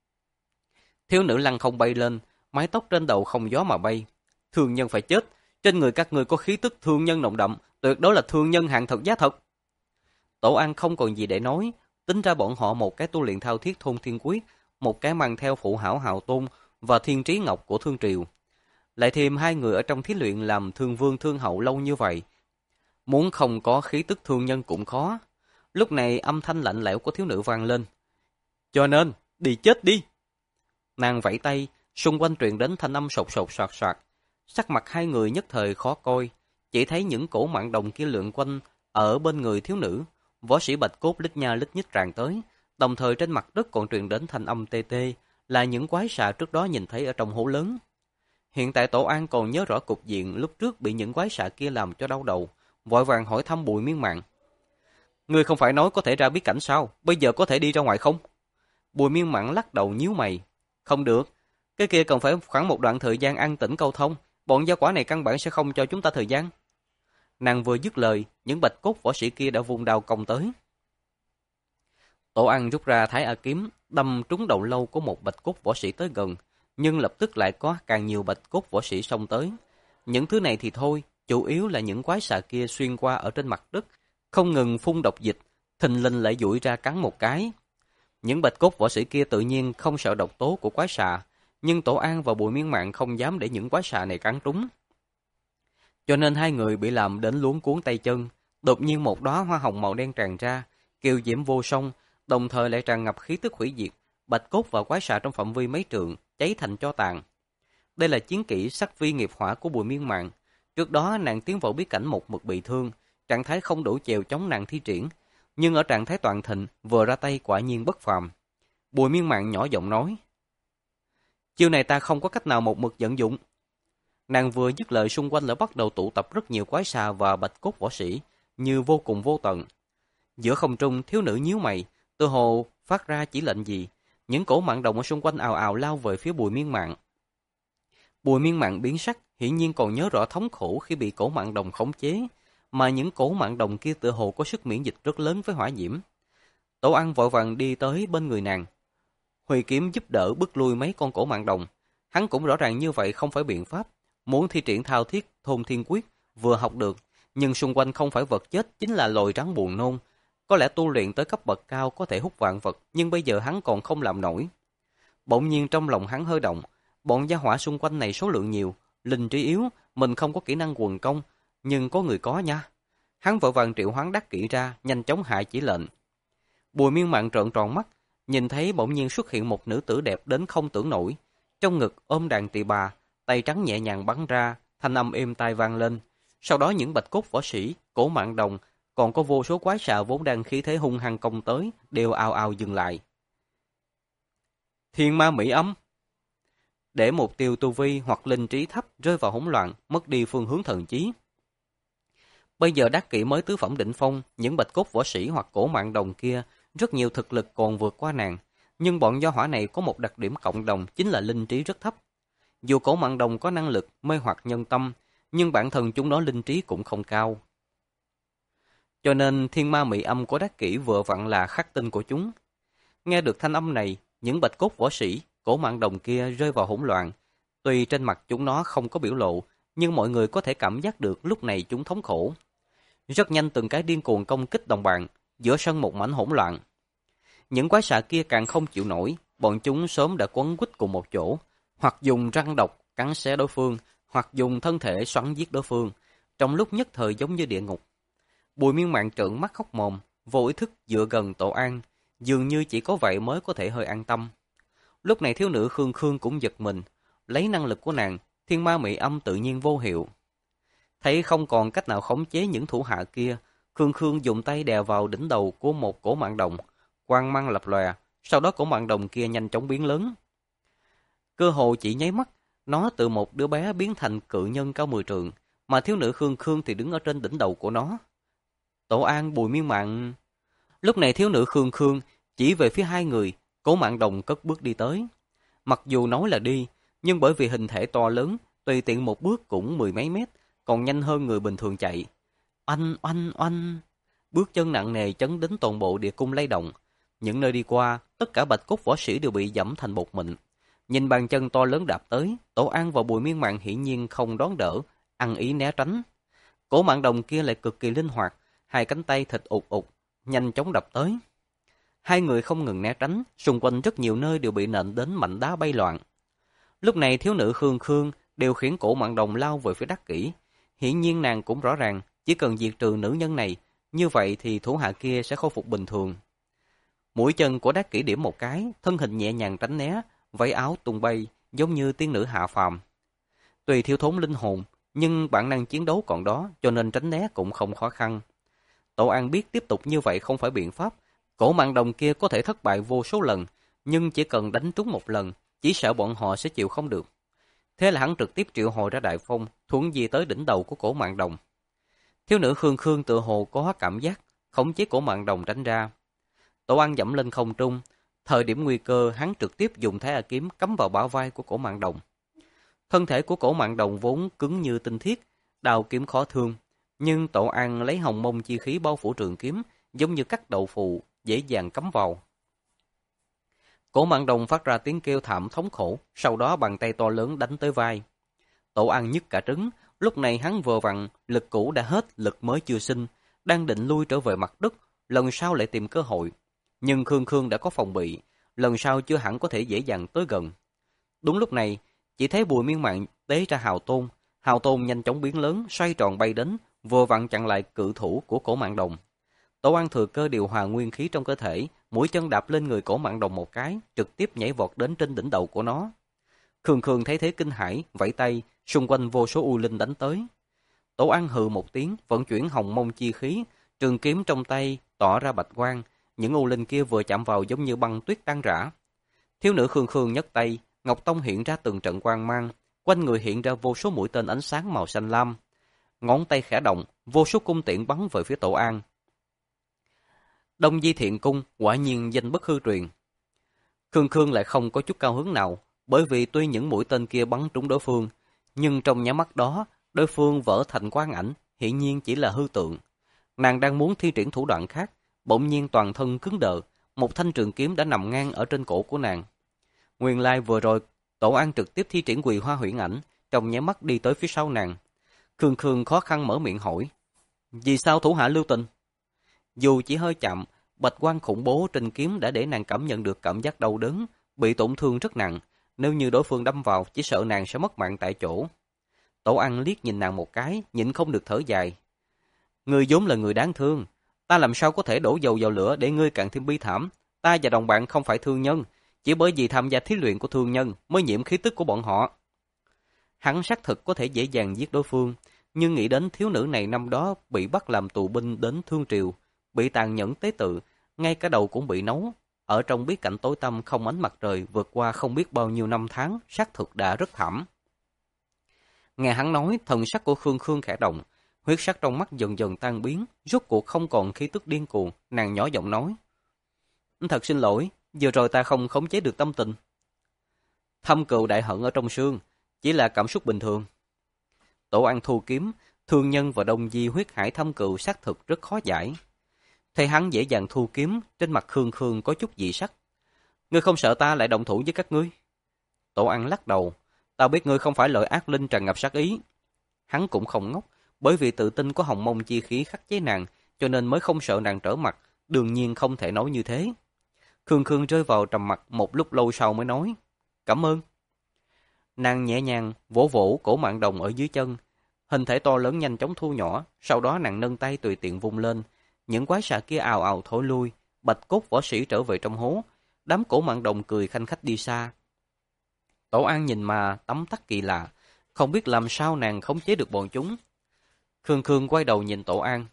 Thiếu nữ lăng không bay lên, mái tóc trên đầu không gió mà bay. Thương nhân phải chết, trên người các ngươi có khí tức thương nhân nồng đậm, tuyệt đối là thương nhân hàng thật giá thật. Tổ An không còn gì để nói, tính ra bọn họ một cái tu luyện thao thiết thôn thiên quyết, một cái mang theo phụ hảo Hào Tôn và thiên trí ngọc của Thương Triều. Lại thêm hai người ở trong thí luyện làm thương vương thương hậu lâu như vậy. Muốn không có khí tức thương nhân cũng khó. Lúc này âm thanh lạnh lẽo của thiếu nữ vang lên. Cho nên, đi chết đi. Nàng vẫy tay, xung quanh truyền đến thanh âm sột sột soạt soạt. Sắc mặt hai người nhất thời khó coi, chỉ thấy những cổ mạng đồng kia lượn quanh ở bên người thiếu nữ. Võ sĩ bạch cốt lít nha lít nhít tràn tới, đồng thời trên mặt đất còn truyền đến thanh âm tê tê, là những quái xà trước đó nhìn thấy ở trong hố lớn. Hiện tại Tổ An còn nhớ rõ cục diện lúc trước bị những quái xà kia làm cho đau đầu, vội vàng hỏi thăm Bùi Miên Mạn. Ngươi không phải nói có thể ra bí cảnh sao, bây giờ có thể đi ra ngoài không? Bùi Miên Mạn lắc đầu nhíu mày. Không được, cái kia cần phải khoảng một đoạn thời gian an tĩnh câu thông, bọn gia quả này căn bản sẽ không cho chúng ta thời gian. Nàng vừa dứt lời, những bạch cốt võ sĩ kia đã vung đao công tới. Tổ An rút ra Thái A kiếm, đâm trúng đầu lâu của một bạch cốt võ sĩ tới gần, nhưng lập tức lại có càng nhiều bạch cốt võ sĩ xông tới. Những thứ này thì thôi, chủ yếu là những quái xà kia xuyên qua ở trên mặt đất, không ngừng phun độc dịch, thình lình lại duỗi ra cắn một cái. Những bạch cốt võ sĩ kia tự nhiên không sợ độc tố của quái xà, nhưng Tổ An và Bùi Miên Mạn không dám để những quái xà này cắn trúng. Cho nên hai người bị làm đến luống cuốn tay chân, đột nhiên một đóa hoa hồng màu đen tràn ra, kiều diễm vô song, đồng thời lại tràn ngập khí tức hủy diệt, bạch cốt và quái xà trong phạm vi mấy trượng cháy thành tro tàn. Đây là chiến kỹ sắc vi nghiệp hỏa của Bùi Miên Mạn. Trước đó nàng tiến vào bí cảnh một mực bị thương, trạng thái không đủ chèo chống nàng thi triển, nhưng ở trạng thái toàn thịnh vừa ra tay quả nhiên bất phàm. Bùi Miên Mạn nhỏ giọng nói: "Chiêu này ta không có cách nào một mực vận dụng." Nàng vừa dứt lời, xung quanh lại bắt đầu tụ tập rất nhiều quái xà và bạch cốt võ sĩ, như vô cùng vô tận. Giữa không trung, thiếu nữ nhíu mày, tựa hồ phát ra chỉ lệnh gì, những cổ mạn đồng ở xung quanh ào ào lao về phía Bùi Miên Mạn. Bùi Miên Mạn biến sắc, hiển nhiên còn nhớ rõ thống khổ khi bị cổ mạn đồng khống chế, mà những cổ mạn đồng kia tựa hồ có sức miễn dịch rất lớn với hỏa diễm. Tổ Ăn vội vàng đi tới bên người nàng, huy kiếm giúp đỡ bức lui mấy con cổ mạn đồng. Hắn cũng rõ ràng như vậy không phải biện pháp, muốn thi triển thao thiết thôn thiên quyết vừa học được, nhưng xung quanh không phải vật chết chính là lồi rắn buồn nôn, Có lẽ tu luyện tới cấp bậc cao có thể hút vạn vật, nhưng bây giờ hắn còn không làm nổi. Bỗng nhiên trong lòng hắn hơi động, bọn gia hỏa xung quanh này số lượng nhiều, linh trí yếu, mình không có kỹ năng quần công, nhưng có người có nha. Hắn vội vàng triệu hoán đắc kỹ ra, nhanh chóng hạ chỉ lệnh. Bùi Miên Mạn trợn tròn mắt, nhìn thấy bỗng nhiên xuất hiện một nữ tử đẹp đến không tưởng nổi, trong ngực ôm đàn tỳ bà, tay trắng nhẹ nhàng bắn ra, thanh âm êm tai vang lên. Sau đó những bạch cốt võ sĩ, Cổ Mạn Đồng, còn có vô số quái xà vốn đang khí thế hung hăng công tới, đều ào ào dừng lại. Thiên ma mỹ ấm. Để mục tiêu tu vi hoặc linh trí thấp rơi vào hỗn loạn, mất đi phương hướng thần trí. Bây giờ đắc kỷ mới tứ phẩm đỉnh phong, những bạch cốt võ sĩ hoặc Cổ Mạn Đồng kia, rất nhiều thực lực còn vượt qua nàng, nhưng bọn do hỏa này có một đặc điểm cộng đồng chính là linh trí rất thấp. Dù Cổ Mạn Đồng có năng lực mê hoặc nhân tâm, nhưng bản thân chúng nó linh trí cũng không cao. Cho nên thiên ma mị âm của đắc kỷ vừa vặn là khắc tinh của chúng. Nghe được thanh âm này, những bạch cốt võ sĩ, Cổ Mạn Đồng kia rơi vào hỗn loạn. Tuy trên mặt chúng nó không có biểu lộ, nhưng mọi người có thể cảm giác được lúc này chúng thống khổ. Rất nhanh từng cái điên cuồng công kích đồng bạn, giữa sân một mảnh hỗn loạn. Những quái xà kia càng không chịu nổi, bọn chúng sớm đã quấn quýt cùng một chỗ, hoặc dùng răng độc cắn xé đối phương, hoặc dùng thân thể xoắn giết đối phương, trong lúc nhất thời giống như địa ngục. Bùi Miên Mạn trợn mắt hốc mồm, vô ý thức dựa gần Tổ An, dường như chỉ có vậy mới có thể hơi an tâm. Lúc này thiếu nữ Khương Khương cũng giật mình, lấy năng lực của nàng, thiên ma mị âm tự nhiên vô hiệu. Thấy không còn cách nào khống chế những thủ hạ kia, Khương Khương dùng tay đè vào đỉnh đầu của một Cổ Mạn Đồng, quang mang lập lòe, sau đó Cổ Mạn Đồng kia nhanh chóng biến lớn. Cơ hồ chỉ nháy mắt, nó từ một đứa bé biến thành cự nhân cao mười trượng, mà thiếu nữ Khương Khương thì đứng ở trên đỉnh đầu của nó. Tổ An, Bùi Miên Mạn. Lúc này thiếu nữ Khương Khương chỉ về phía hai người, Cổ Mạn Đồng cất bước đi tới. Mặc dù nói là đi, nhưng bởi vì hình thể to lớn, tùy tiện một bước cũng mười mấy mét, còn nhanh hơn người bình thường chạy. Oanh, oanh, oanh. Bước chân nặng nề chấn đến toàn bộ địa cung lay động. Những nơi đi qua, tất cả bạch cốt võ sĩ đều bị dẫm thành bột mịn. Nhìn bàn chân to lớn đạp tới, Tổ An và Bùi Miên Mạn hiển nhiên không đón đỡ, ăn ý né tránh. Cổ Mạn Đồng kia lại cực kỳ linh hoạt, hai cánh tay thịt ụt ụt, nhanh chóng đập tới. Hai người không ngừng né tránh, xung quanh rất nhiều nơi đều bị nện đến mảnh đá bay loạn. Lúc này thiếu nữ Khương Khương điều khiển Cổ Mạn Đồng lao về phía đắc kỷ. Hiển nhiên nàng cũng rõ ràng, chỉ cần diệt trừ nữ nhân này, như vậy thì thủ hạ kia sẽ khôi phục bình thường. Mũi chân của đắc kỷ điểm một cái, thân hình nhẹ nhàng tránh né, váy áo tung bay, giống như tiên nữ hạ phàm. Tuy thiếu thốn linh hồn, nhưng bản năng chiến đấu còn đó, cho nên tránh né cũng không khó khăn. Tổ An biết tiếp tục như vậy không phải biện pháp. Cổ Mạn Đồng kia có thể thất bại vô số lần, nhưng chỉ cần đánh trúng một lần, chỉ sợ bọn họ sẽ chịu không được. Thế là hắn trực tiếp triệu hồi ra đại phong, thuấn di tới đỉnh đầu của Cổ Mạn Đồng. Thiếu nữ Khương Khương tự hồ có cảm giác, khống chế Cổ Mạn Đồng tránh ra. Tổ An dẫm lên không trung, thời điểm nguy cơ hắn trực tiếp dùng Thái A kiếm cắm vào bả vai của Cổ Mạn Đồng. Thân thể của Cổ Mạn Đồng vốn cứng như tinh thiết, đao kiếm khó thương, nhưng Tổ An lấy hồng mông chi khí bao phủ trường kiếm, giống như cắt đậu phụ, dễ dàng cắm vào. Cổ Mạn Đồng phát ra tiếng kêu thảm thống khổ, sau đó bàn tay to lớn đánh tới vai. Tổ An nhức cả trứng, lúc này hắn vừa vặn, lực cũ đã hết, lực mới chưa sinh, đang định lui trở về mặt đất, lần sau lại tìm cơ hội. Nhưng Khương Khương đã có phòng bị, lần sau chưa hẳn có thể dễ dàng tới gần. Đúng lúc này, chỉ thấy Bùi Miên Mạn tế ra hào tôn, hào tôn nhanh chóng biến lớn, xoay tròn bay đến, vừa vặn chặn lại cự thủ của Cổ Mạn Đồng. Tổ An thừa cơ điều hòa nguyên khí trong cơ thể, mũi chân đạp lên người Cổ Mạn Đồng một cái, trực tiếp nhảy vọt đến trên đỉnh đầu của nó. Khương Khương thấy thế kinh hãi, vẫy tay, xung quanh vô số u linh đánh tới. Tổ An hừ một tiếng, vận chuyển hồng mông chi khí, trường kiếm trong tay tỏ ra bạch quang, những u linh kia vừa chạm vào giống như băng tuyết tan rã. Thiếu nữ Khương Khương nhấc tay, Ngọc Tông hiện ra từng trận quang mang, quanh người hiện ra vô số mũi tên ánh sáng màu xanh lam. Ngón tay khẽ động, vô số cung tiễn bắn về phía Tổ An. Đông Di Thiện Cung quả nhiên danh bất hư truyền. Khương Khương lại không có chút cao hứng nào, bởi vì tuy những mũi tên kia bắn trúng đối phương, nhưng trong nháy mắt đó, đối phương vỡ thành quang ảnh, hiển nhiên chỉ là hư tượng. Nàng đang muốn thi triển thủ đoạn khác, bỗng nhiên toàn thân cứng đờ, một thanh trường kiếm đã nằm ngang ở trên cổ của nàng. Nguyên lai vừa rồi, Tổ An trực tiếp thi triển Quỳ Hoa Huyễn Ảnh, trong nháy mắt đi tới phía sau nàng. Khương Khương khó khăn mở miệng hỏi, vì sao thủ hạ lưu tình? Dù chỉ hơi chậm, bạch quang khủng bố trên kiếm đã để nàng cảm nhận được cảm giác đau đớn, bị tổn thương rất nặng. Nếu như đối phương đâm vào, chỉ sợ nàng sẽ mất mạng tại chỗ. Tổ ăn liếc nhìn nàng một cái, nhịn không được thở dài. Ngươi vốn là người đáng thương, ta làm sao có thể đổ dầu vào lửa để ngươi càng thêm bi thảm. Ta và đồng bạn không phải thương nhân, chỉ bởi vì tham gia thí luyện của thương nhân mới nhiễm khí tức của bọn họ. Hắn xác thực có thể dễ dàng giết đối phương, nhưng nghĩ đến thiếu nữ này năm đó bị bắt làm tù binh đến Thương Triều, bị tàn nhẫn tế tự, ngay cả đầu cũng bị nấu. Ở trong bí cảnh tối tăm không ánh mặt trời vượt qua không biết bao nhiêu năm tháng, xác thực đã rất thảm. Nghe hắn nói, thần sắc của Khương Khương khẽ động, huyết sắc trong mắt dần dần tan biến, rốt cuộc không còn khí tức điên cuồng, nàng nhỏ giọng nói. Thật xin lỗi, vừa rồi ta không khống chế được tâm tình. Thâm cừu đại hận ở trong xương, chỉ là cảm xúc bình thường. Tổ ăn thu kiếm, thương nhân và đông di huyết hải thâm cừu xác thực rất khó giải. Thấy hắn dễ dàng thu kiếm, trên mặt Khương Khương có chút dị sắc. Ngươi không sợ ta lại động thủ với các ngươi? Tổ ăn lắc đầu, ta biết ngươi không phải loại ác linh tràn ngập sát ý. Hắn cũng không ngốc, bởi vì tự tin có hồng mông chi khí khắc chế nàng, cho nên mới không sợ nàng trở mặt, đương nhiên không thể nói như thế. Khương Khương rơi vào trầm mặc một lúc lâu sau mới nói, cảm ơn. Nàng nhẹ nhàng vỗ vỗ cổ mạng đồng ở dưới chân, hình thể to lớn nhanh chóng thu nhỏ, sau đó nàng nâng tay tùy tiện vung lên, những quái xà kia ào ào thổi lui, bạch cốt võ sĩ trở về trong hố, đám cổ mạng đồng cười khanh khách đi xa. Tổ An nhìn mà tấm tắc kỳ lạ, không biết làm sao nàng khống chế được bọn chúng. Khương Khương quay đầu nhìn Tổ An.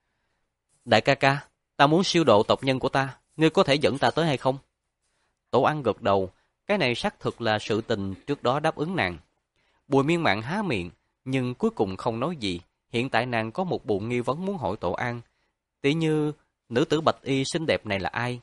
Đại ca ca, ta muốn siêu độ tộc nhân của ta, ngươi có thể dẫn ta tới hay không? Tổ An gật đầu, cái này xác thực là sự tình trước đó đáp ứng nàng. Bùi Miên Mạn há miệng, nhưng cuối cùng không nói gì. Hiện tại nàng có một bụng nghi vấn muốn hỏi Tổ An. Tỷ như, nữ tử bạch y xinh đẹp này là ai?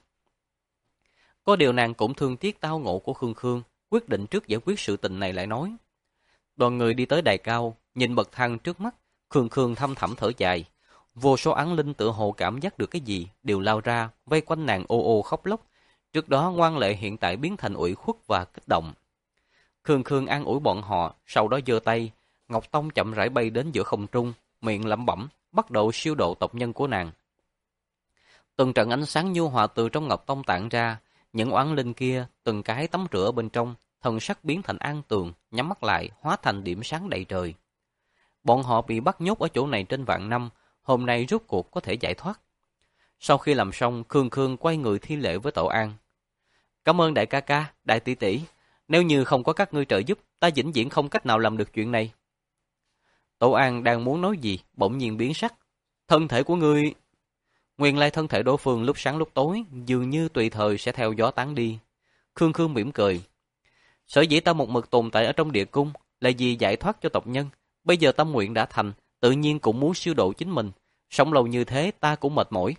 Có điều nàng cũng thương tiếc tao ngộ của Khương Khương, quyết định trước giải quyết sự tình này lại nói. Đoàn người đi tới đài cao, nhìn bậc thang trước mắt, Khương Khương thâm thẳm thở dài. Vô số áng linh tựa hồ cảm giác được cái gì, đều lao ra, vây quanh nàng ô ô khóc lóc. Trước đó ngoan lệ hiện tại biến thành ủy khuất và kích động. Khương Khương an ủi bọn họ, sau đó giơ tay, Ngọc Tông chậm rãi bay đến giữa không trung, miệng lẩm bẩm, bắt đầu siêu độ tộc nhân của nàng. Từng trận ánh sáng nhu hòa từ trong Ngọc Tông tản ra, những oán linh kia từng cái tắm rửa bên trong, thần sắc biến thành an tường, nhắm mắt lại, hóa thành điểm sáng đầy trời. Bọn họ bị bắt nhốt ở chỗ này trên vạn năm, hôm nay rốt cuộc có thể giải thoát. Sau khi làm xong, Khương Khương quay người thi lễ với Tổ An. Cảm ơn đại ca ca, đại tỷ tỷ. Nếu như không có các ngươi trợ giúp, ta vĩnh viễn không cách nào làm được chuyện này. Tổ An đang muốn nói gì, bỗng nhiên biến sắc. Thân thể của ngươi... Nguyên lai thân thể đối phương lúc sáng lúc tối, dường như tùy thời sẽ theo gió tán đi. Khương Khương mỉm cười. Sở dĩ ta một mực tồn tại ở trong địa cung, là vì giải thoát cho tộc nhân. Bây giờ tâm nguyện đã thành, tự nhiên cũng muốn siêu độ chính mình. Sống lâu như thế ta cũng mệt mỏi.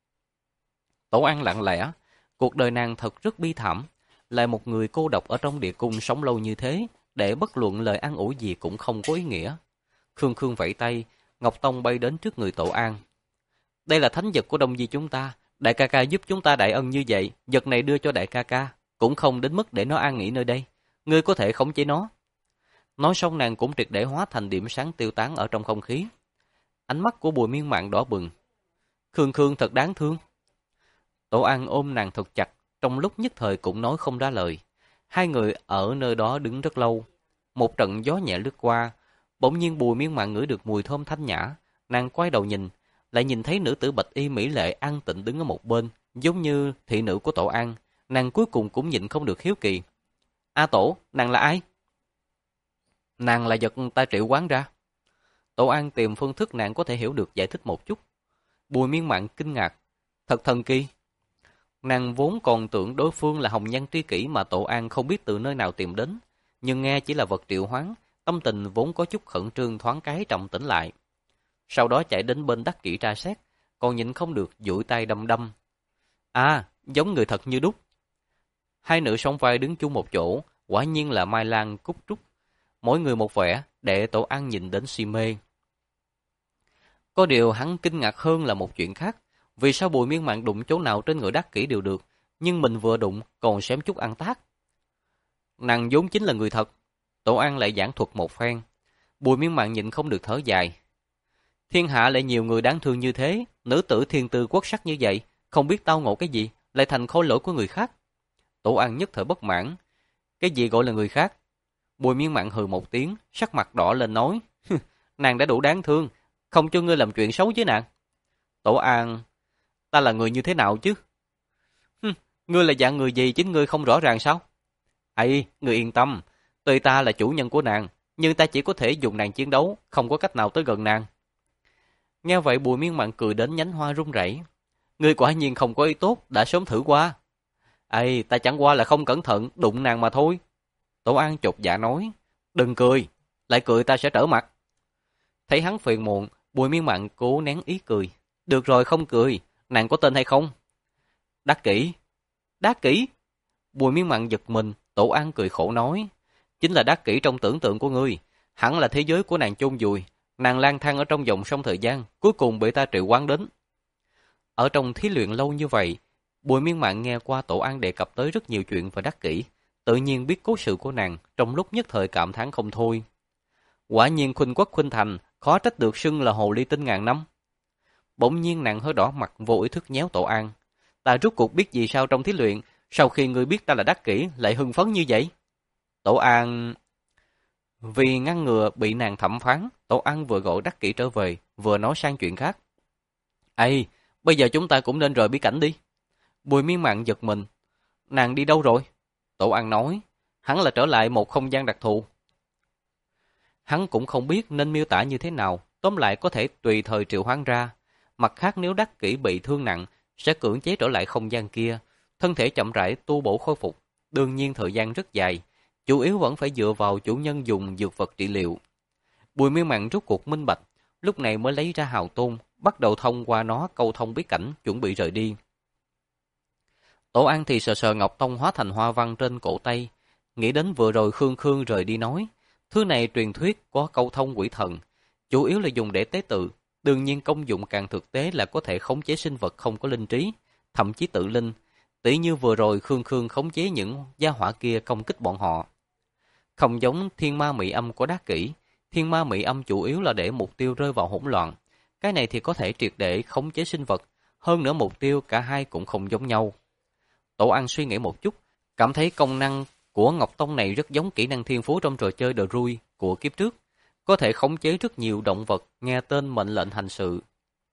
Tổ An lặng lẽ, cuộc đời nàng thật rất bi thảm, lại một người cô độc ở trong địa cung sống lâu như thế, để bất luận lời an ủi gì cũng không có ý nghĩa. Khương Khương vẫy tay, Ngọc Tông bay đến trước người Tổ An. Đây là thánh vật của Đông Di chúng ta, đại ca ca giúp chúng ta đại ân như vậy, vật này đưa cho đại ca ca, cũng không đến mức để nó an nghỉ nơi đây, ngươi có thể khống chế nó. Nói xong nàng cũng triệt để hóa thành điểm sáng tiêu tán ở trong không khí. Ánh mắt của Bùi Miên Mạn đỏ bừng. Khương Khương thật đáng thương. Tổ An ôm nàng thật chặt, trong lúc nhất thời cũng nói không ra lời. Hai người ở nơi đó đứng rất lâu. Một trận gió nhẹ lướt qua, bỗng nhiên Bùi Miên Mạn ngửi được mùi thơm thanh nhã. Nàng quay đầu nhìn, lại nhìn thấy nữ tử bạch y mỹ lệ an tịnh đứng ở một bên, giống như thị nữ của Tổ An. Nàng cuối cùng cũng nhịn không được hiếu kỳ. A Tổ, nàng là ai? Nàng là vật ta triệu quán ra. Tổ An tìm phương thức nàng có thể hiểu được giải thích một chút. Bùi Miên Mạn kinh ngạc. Thật thần kỳ. Nàng vốn còn tưởng đối phương là hồng nhan tri kỷ mà Tổ An không biết từ nơi nào tìm đến, nhưng nghe chỉ là vật triệu hoán, tâm tình vốn có chút khẩn trương thoáng cái trọng tĩnh lại. Sau đó chạy đến bên đắc kỹ tra xét, còn nhịn không được duỗi tay đâm đâm. À, giống người thật như đúc. Hai nữ song vai đứng chung một chỗ, quả nhiên là Mai Lan Cúc Trúc. Mỗi người một vẻ, để Tổ An nhìn đến si mê. Có điều hắn kinh ngạc hơn là một chuyện khác. Vì sao Bùi Miên Mạn đụng chỗ nào trên người đắc kỹ đều được, nhưng mình vừa đụng còn xém chút ăn tác. Nàng vốn chính là người thật. Tổ An lại giảng thuật một phen. Bùi Miên Mạn nhịn không được thở dài. Thiên hạ lại nhiều người đáng thương như thế, nữ tử thiên tư quốc sắc như vậy, không biết tao ngộ cái gì, lại thành khôi lỗi của người khác. Tổ An nhất thời bất mãn. Cái gì gọi là người khác? Bùi Miên Mạn hừ một tiếng, sắc mặt đỏ lên nói. Nàng đã đủ đáng thương, không cho ngươi làm chuyện xấu với nàng. Tổ An, ta là người như thế nào chứ? Hừm, ngươi là dạng người gì chính ngươi không rõ ràng sao? Ây, ngươi yên tâm, tuy ta là chủ nhân của nàng, nhưng ta chỉ có thể dùng nàng chiến đấu, không có cách nào tới gần nàng. Nghe vậy Bùi Miên Mạn cười đến nhánh hoa rung rẩy. Ngươi quả nhiên không có ý tốt, đã sớm thử qua. Ây, ta chẳng qua là không cẩn thận, đụng nàng mà thôi. Tổ An chột dạ nói, đừng cười, lại cười ta sẽ trở mặt. Thấy hắn phiền muộn, Bùi Miên Mạn cố nén ý cười. Được rồi không cười, nàng có tên hay không? Đắc Kỷ. Đắc Kỷ? Bùi Miên Mạn giật mình, Tổ An cười khổ nói, chính là Đắc Kỷ trong tưởng tượng của ngươi, hẳn là thế giới của nàng chôn vùi, nàng lang thang ở trong dòng sông thời gian, cuối cùng bị ta triệu hoán đến. Ở trong thí luyện lâu như vậy, Bùi Miên Mạn nghe qua Tổ An đề cập tới rất nhiều chuyện về Đắc Kỷ, tự nhiên biết cố sự của nàng, trong lúc nhất thời cảm thán không thôi. Quả nhiên khuynh quốc khuynh thành, khó trách được xưng là hồ ly tinh ngàn năm. Bỗng nhiên nàng hơi đỏ mặt, vô ý thức nhéo Tổ An. Ta rốt cuộc biết gì sao trong thí luyện, sau khi ngươi biết ta là Đắc Kỷ lại hưng phấn như vậy? Tổ An... Vì ngăn ngừa bị nàng thẩm phán, Tổ An vừa gọi Đắc Kỷ trở về, vừa nói sang chuyện khác. Ây, bây giờ chúng ta cũng nên rời bí cảnh đi. Bùi Miên Mạn giật mình. Nàng đi đâu rồi? Tổ An nói, hắn là trở lại một không gian đặc thù. Hắn cũng không biết nên miêu tả như thế nào, tóm lại có thể tùy thời triệu hoán ra. Mặt khác nếu Đắc Kỷ bị thương nặng, sẽ cưỡng chế trở lại không gian kia, thân thể chậm rãi tu bổ khôi phục. Đương nhiên thời gian rất dài, chủ yếu vẫn phải dựa vào chủ nhân dùng dược vật trị liệu. Bùi Miên Mạn rút cuộc minh bạch, lúc này mới lấy ra hào tôn, bắt đầu thông qua nó câu thông bí cảnh, chuẩn bị rời đi. Tổ An thì sờ sờ ngọc tông hóa thành hoa văn trên cổ tay, nghĩ đến vừa rồi Khương Khương rời đi nói, thứ này truyền thuyết có câu thông quỷ thần, chủ yếu là dùng để tế tự, đương nhiên công dụng càng thực tế là có thể khống chế sinh vật không có linh trí, thậm chí tự linh, tỉ như vừa rồi Khương Khương khống chế những gia hỏa kia công kích bọn họ. Không giống thiên ma mị âm của Đắc Kỷ, thiên ma mị âm chủ yếu là để mục tiêu rơi vào hỗn loạn, cái này thì có thể triệt để khống chế sinh vật, hơn nữa mục tiêu cả hai cũng không giống nhau. Tổ An suy nghĩ một chút, cảm thấy công năng của Ngọc Tông này rất giống kỹ năng thiên phú trong trò chơi The Rui của kiếp trước, có thể khống chế rất nhiều động vật, nghe tên mệnh lệnh hành sự.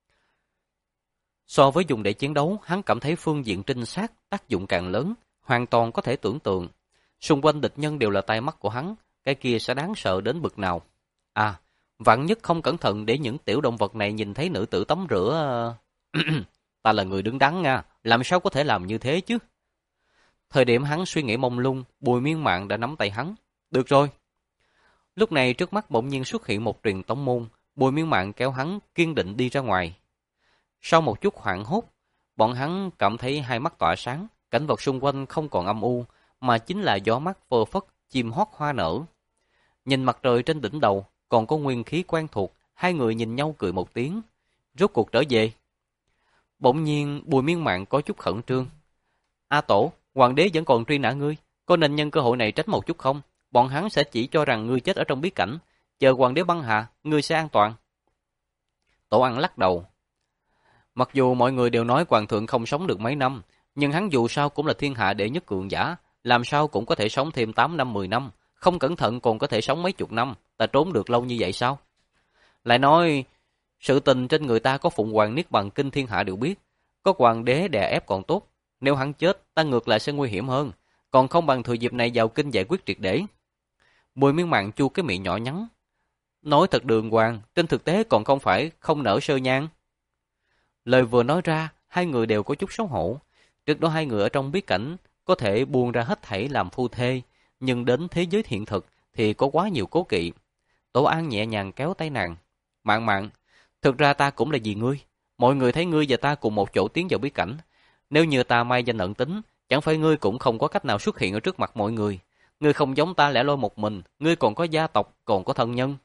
So với dùng để chiến đấu, hắn cảm thấy phương diện trinh sát tác dụng càng lớn, hoàn toàn có thể tưởng tượng. Xung quanh địch nhân đều là tai mắt của hắn, cái kia sẽ đáng sợ đến bực nào. À, vạn nhất không cẩn thận để những tiểu động vật này nhìn thấy nữ tử tắm rửa... Ta là người đứng đắn nha, làm sao có thể làm như thế chứ? Thời điểm hắn suy nghĩ mông lung, Bùi Miên Mạn đã nắm tay hắn. Được rồi. Lúc này trước mắt bỗng nhiên xuất hiện một truyền tống môn, Bùi Miên Mạn kéo hắn kiên định đi ra ngoài. Sau một chút hoảng hốt, bọn hắn cảm thấy hai mắt tỏa sáng, cảnh vật xung quanh không còn âm u, mà chính là gió mát phơ phất, chim hót hoa nở. Nhìn mặt trời trên đỉnh đầu, còn có nguyên khí quen thuộc, hai người nhìn nhau cười một tiếng. Rốt cuộc trở về. Bỗng nhiên Bùi Miên Mạn có chút khẩn trương. A Tổ, hoàng đế vẫn còn truy nã ngươi, có nên nhân cơ hội này tránh một chút không? Bọn hắn sẽ chỉ cho rằng ngươi chết ở trong bí cảnh, chờ hoàng đế băng hà, ngươi sẽ an toàn. Tổ An lắc đầu. Mặc dù mọi người đều nói hoàng thượng không sống được mấy năm, nhưng hắn dù sao cũng là thiên hạ đệ nhất cường giả, làm sao cũng có thể sống thêm tám năm mười năm, không cẩn thận còn có thể sống mấy chục năm, ta trốn được lâu như vậy sao? Lại nói, sự tình trên người ta có Phụng Hoàng Niết Bàn Kinh thiên hạ đều biết, có hoàng đế đè ép còn tốt, nếu hắn chết, ta ngược lại sẽ nguy hiểm hơn, còn không bằng thừa dịp này vào kinh giải quyết triệt để. Bùi Miên Mạn chu cái miệng nhỏ nhắn. Nói thật đường hoàng, trên thực tế còn không phải không nở sơ nhan. Lời vừa nói ra, hai người đều có chút xấu hổ. Trước đó hai người ở trong bí cảnh có thể buông ra hết thảy làm phu thê, nhưng đến thế giới hiện thực thì có quá nhiều cố kỵ. Tổ An nhẹ nhàng kéo tay nàng. Mạn Mạn, thực ra ta cũng là vì ngươi. Mọi người thấy ngươi và ta cùng một chỗ tiến vào bí cảnh. Nếu như ta mai danh ẩn tính, chẳng phải ngươi cũng không có cách nào xuất hiện ở trước mặt mọi người. Ngươi không giống ta lẻ loi một mình, ngươi còn có gia tộc, còn có thân nhân.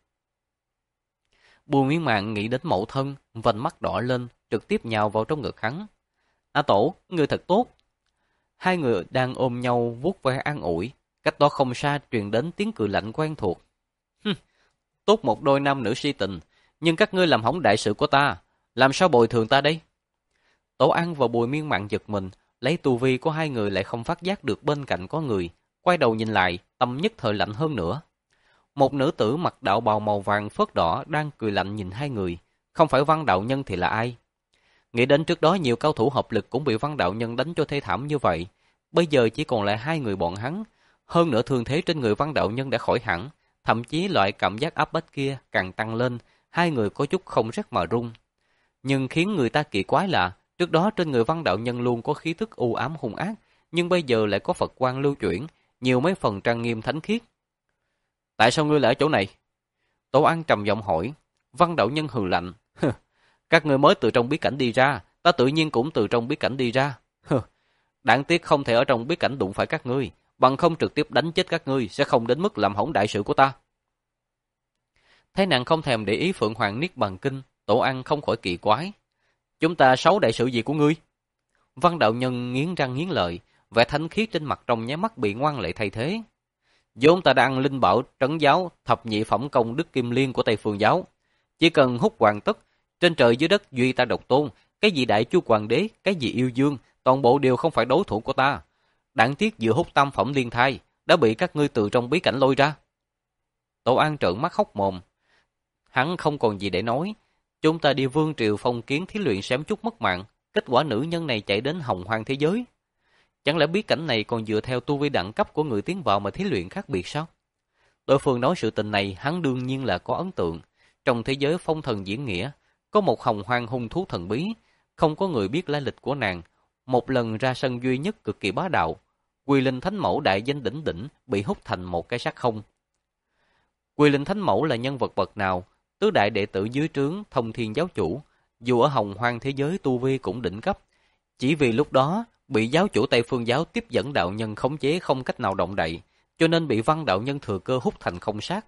Bùi Miên Mạn nghĩ đến mẫu thân, vành mắt đỏ lên, trực tiếp nhào vào trong ngực hắn. A Tổ, ngươi thật tốt. Hai người đang ôm nhau vuốt ve an ủi, cách đó không xa truyền đến tiếng cười lạnh quen thuộc. Tốt một đôi nam nữ si tình, Nhưng các ngươi làm hỏng đại sự của ta, làm sao bồi thường ta đây? Tổ An và Bùi Miên Mạn giật mình, lấy tu vi của hai người lại không phát giác được bên cạnh có người, quay đầu nhìn lại, tâm nhất thời lạnh hơn nữa. Một nữ tử mặc đạo bào màu vàng phớt đỏ đang cười lạnh nhìn hai người, không phải Văn đạo nhân thì là ai? Nghĩ đến trước đó nhiều cao thủ hợp lực cũng bị Văn đạo nhân đánh cho thê thảm như vậy, bây giờ chỉ còn lại hai người bọn hắn, hơn nữa thương thế trên người Văn đạo nhân đã khỏi hẳn, thậm chí loại cảm giác áp bách kia càng tăng lên, hai người có chút không rét mà run. Nhưng khiến người ta kỳ quái là, trước đó trên người Văn đạo nhân luôn có khí tức u ám hung ác, nhưng bây giờ lại có Phật quang lưu chuyển, nhiều mấy phần trang nghiêm thánh khiết. Tại sao ngươi lại ở chỗ này? Tổ An trầm giọng hỏi. Văn đạo nhân hừ lạnh. Các ngươi mới từ trong bí cảnh đi ra, ta tự nhiên cũng từ trong bí cảnh đi ra. Đáng tiếc không thể ở trong bí cảnh đụng phải các ngươi, bằng không trực tiếp đánh chết các ngươi sẽ không đến mức làm hỏng đại sự của ta. Thấy nàng không thèm để ý Phượng Hoàng Niết Bàn Kinh, Tổ An không khỏi kỳ quái. Chúng ta xấu đại sự gì của ngươi? Văn đạo nhân nghiến răng nghiến lợi, vẻ thánh khiết trên mặt trong nháy mắt bị ngoan lệ thay thế. Vốn ta đang linh bảo trấn giáo thập nhị phẩm công đức kim liên của Tây Phương giáo, chỉ cần hút hoàn tất, trên trời dưới đất duy ta độc tôn, cái gì đại chu hoàng đế, cái gì yêu dương, toàn bộ đều không phải đối thủ của ta. Đáng tiếc vừa hút tam phẩm liên thai, đã bị các ngươi từ trong bí cảnh lôi ra. Tổ An trợn mắt hốc mồm. Hắn không còn gì để nói. Chúng ta đi vương triều phong kiến thí luyện xém chút mất mạng, kết quả nữ nhân này chạy đến hồng hoang thế giới. Chẳng lẽ bí cảnh này còn dựa theo tu vi đẳng cấp của người tiến vào mà thí luyện khác biệt sao? Đối phương nói sự tình này hắn đương nhiên là có ấn tượng. Trong thế giới phong thần diễn nghĩa, có một hồng hoang hung thú thần bí, không có người biết lai lịch của nàng. Một lần ra sân duy nhất cực kỳ bá đạo, Quỳ Linh Thánh Mẫu đại danh đỉnh đỉnh bị hút thành một cái xác không. Quỳ Linh Thánh Mẫu là nhân vật bậc nào? Tứ đại đệ tử dưới trướng Thông Thiên giáo chủ, dù ở hồng hoang thế giới tu vi cũng đỉnh cấp, chỉ vì lúc đó bị giáo chủ Tây Phương giáo tiếp dẫn đạo nhân khống chế không cách nào động đậy, cho nên bị Văn đạo nhân thừa cơ hút thành không xác.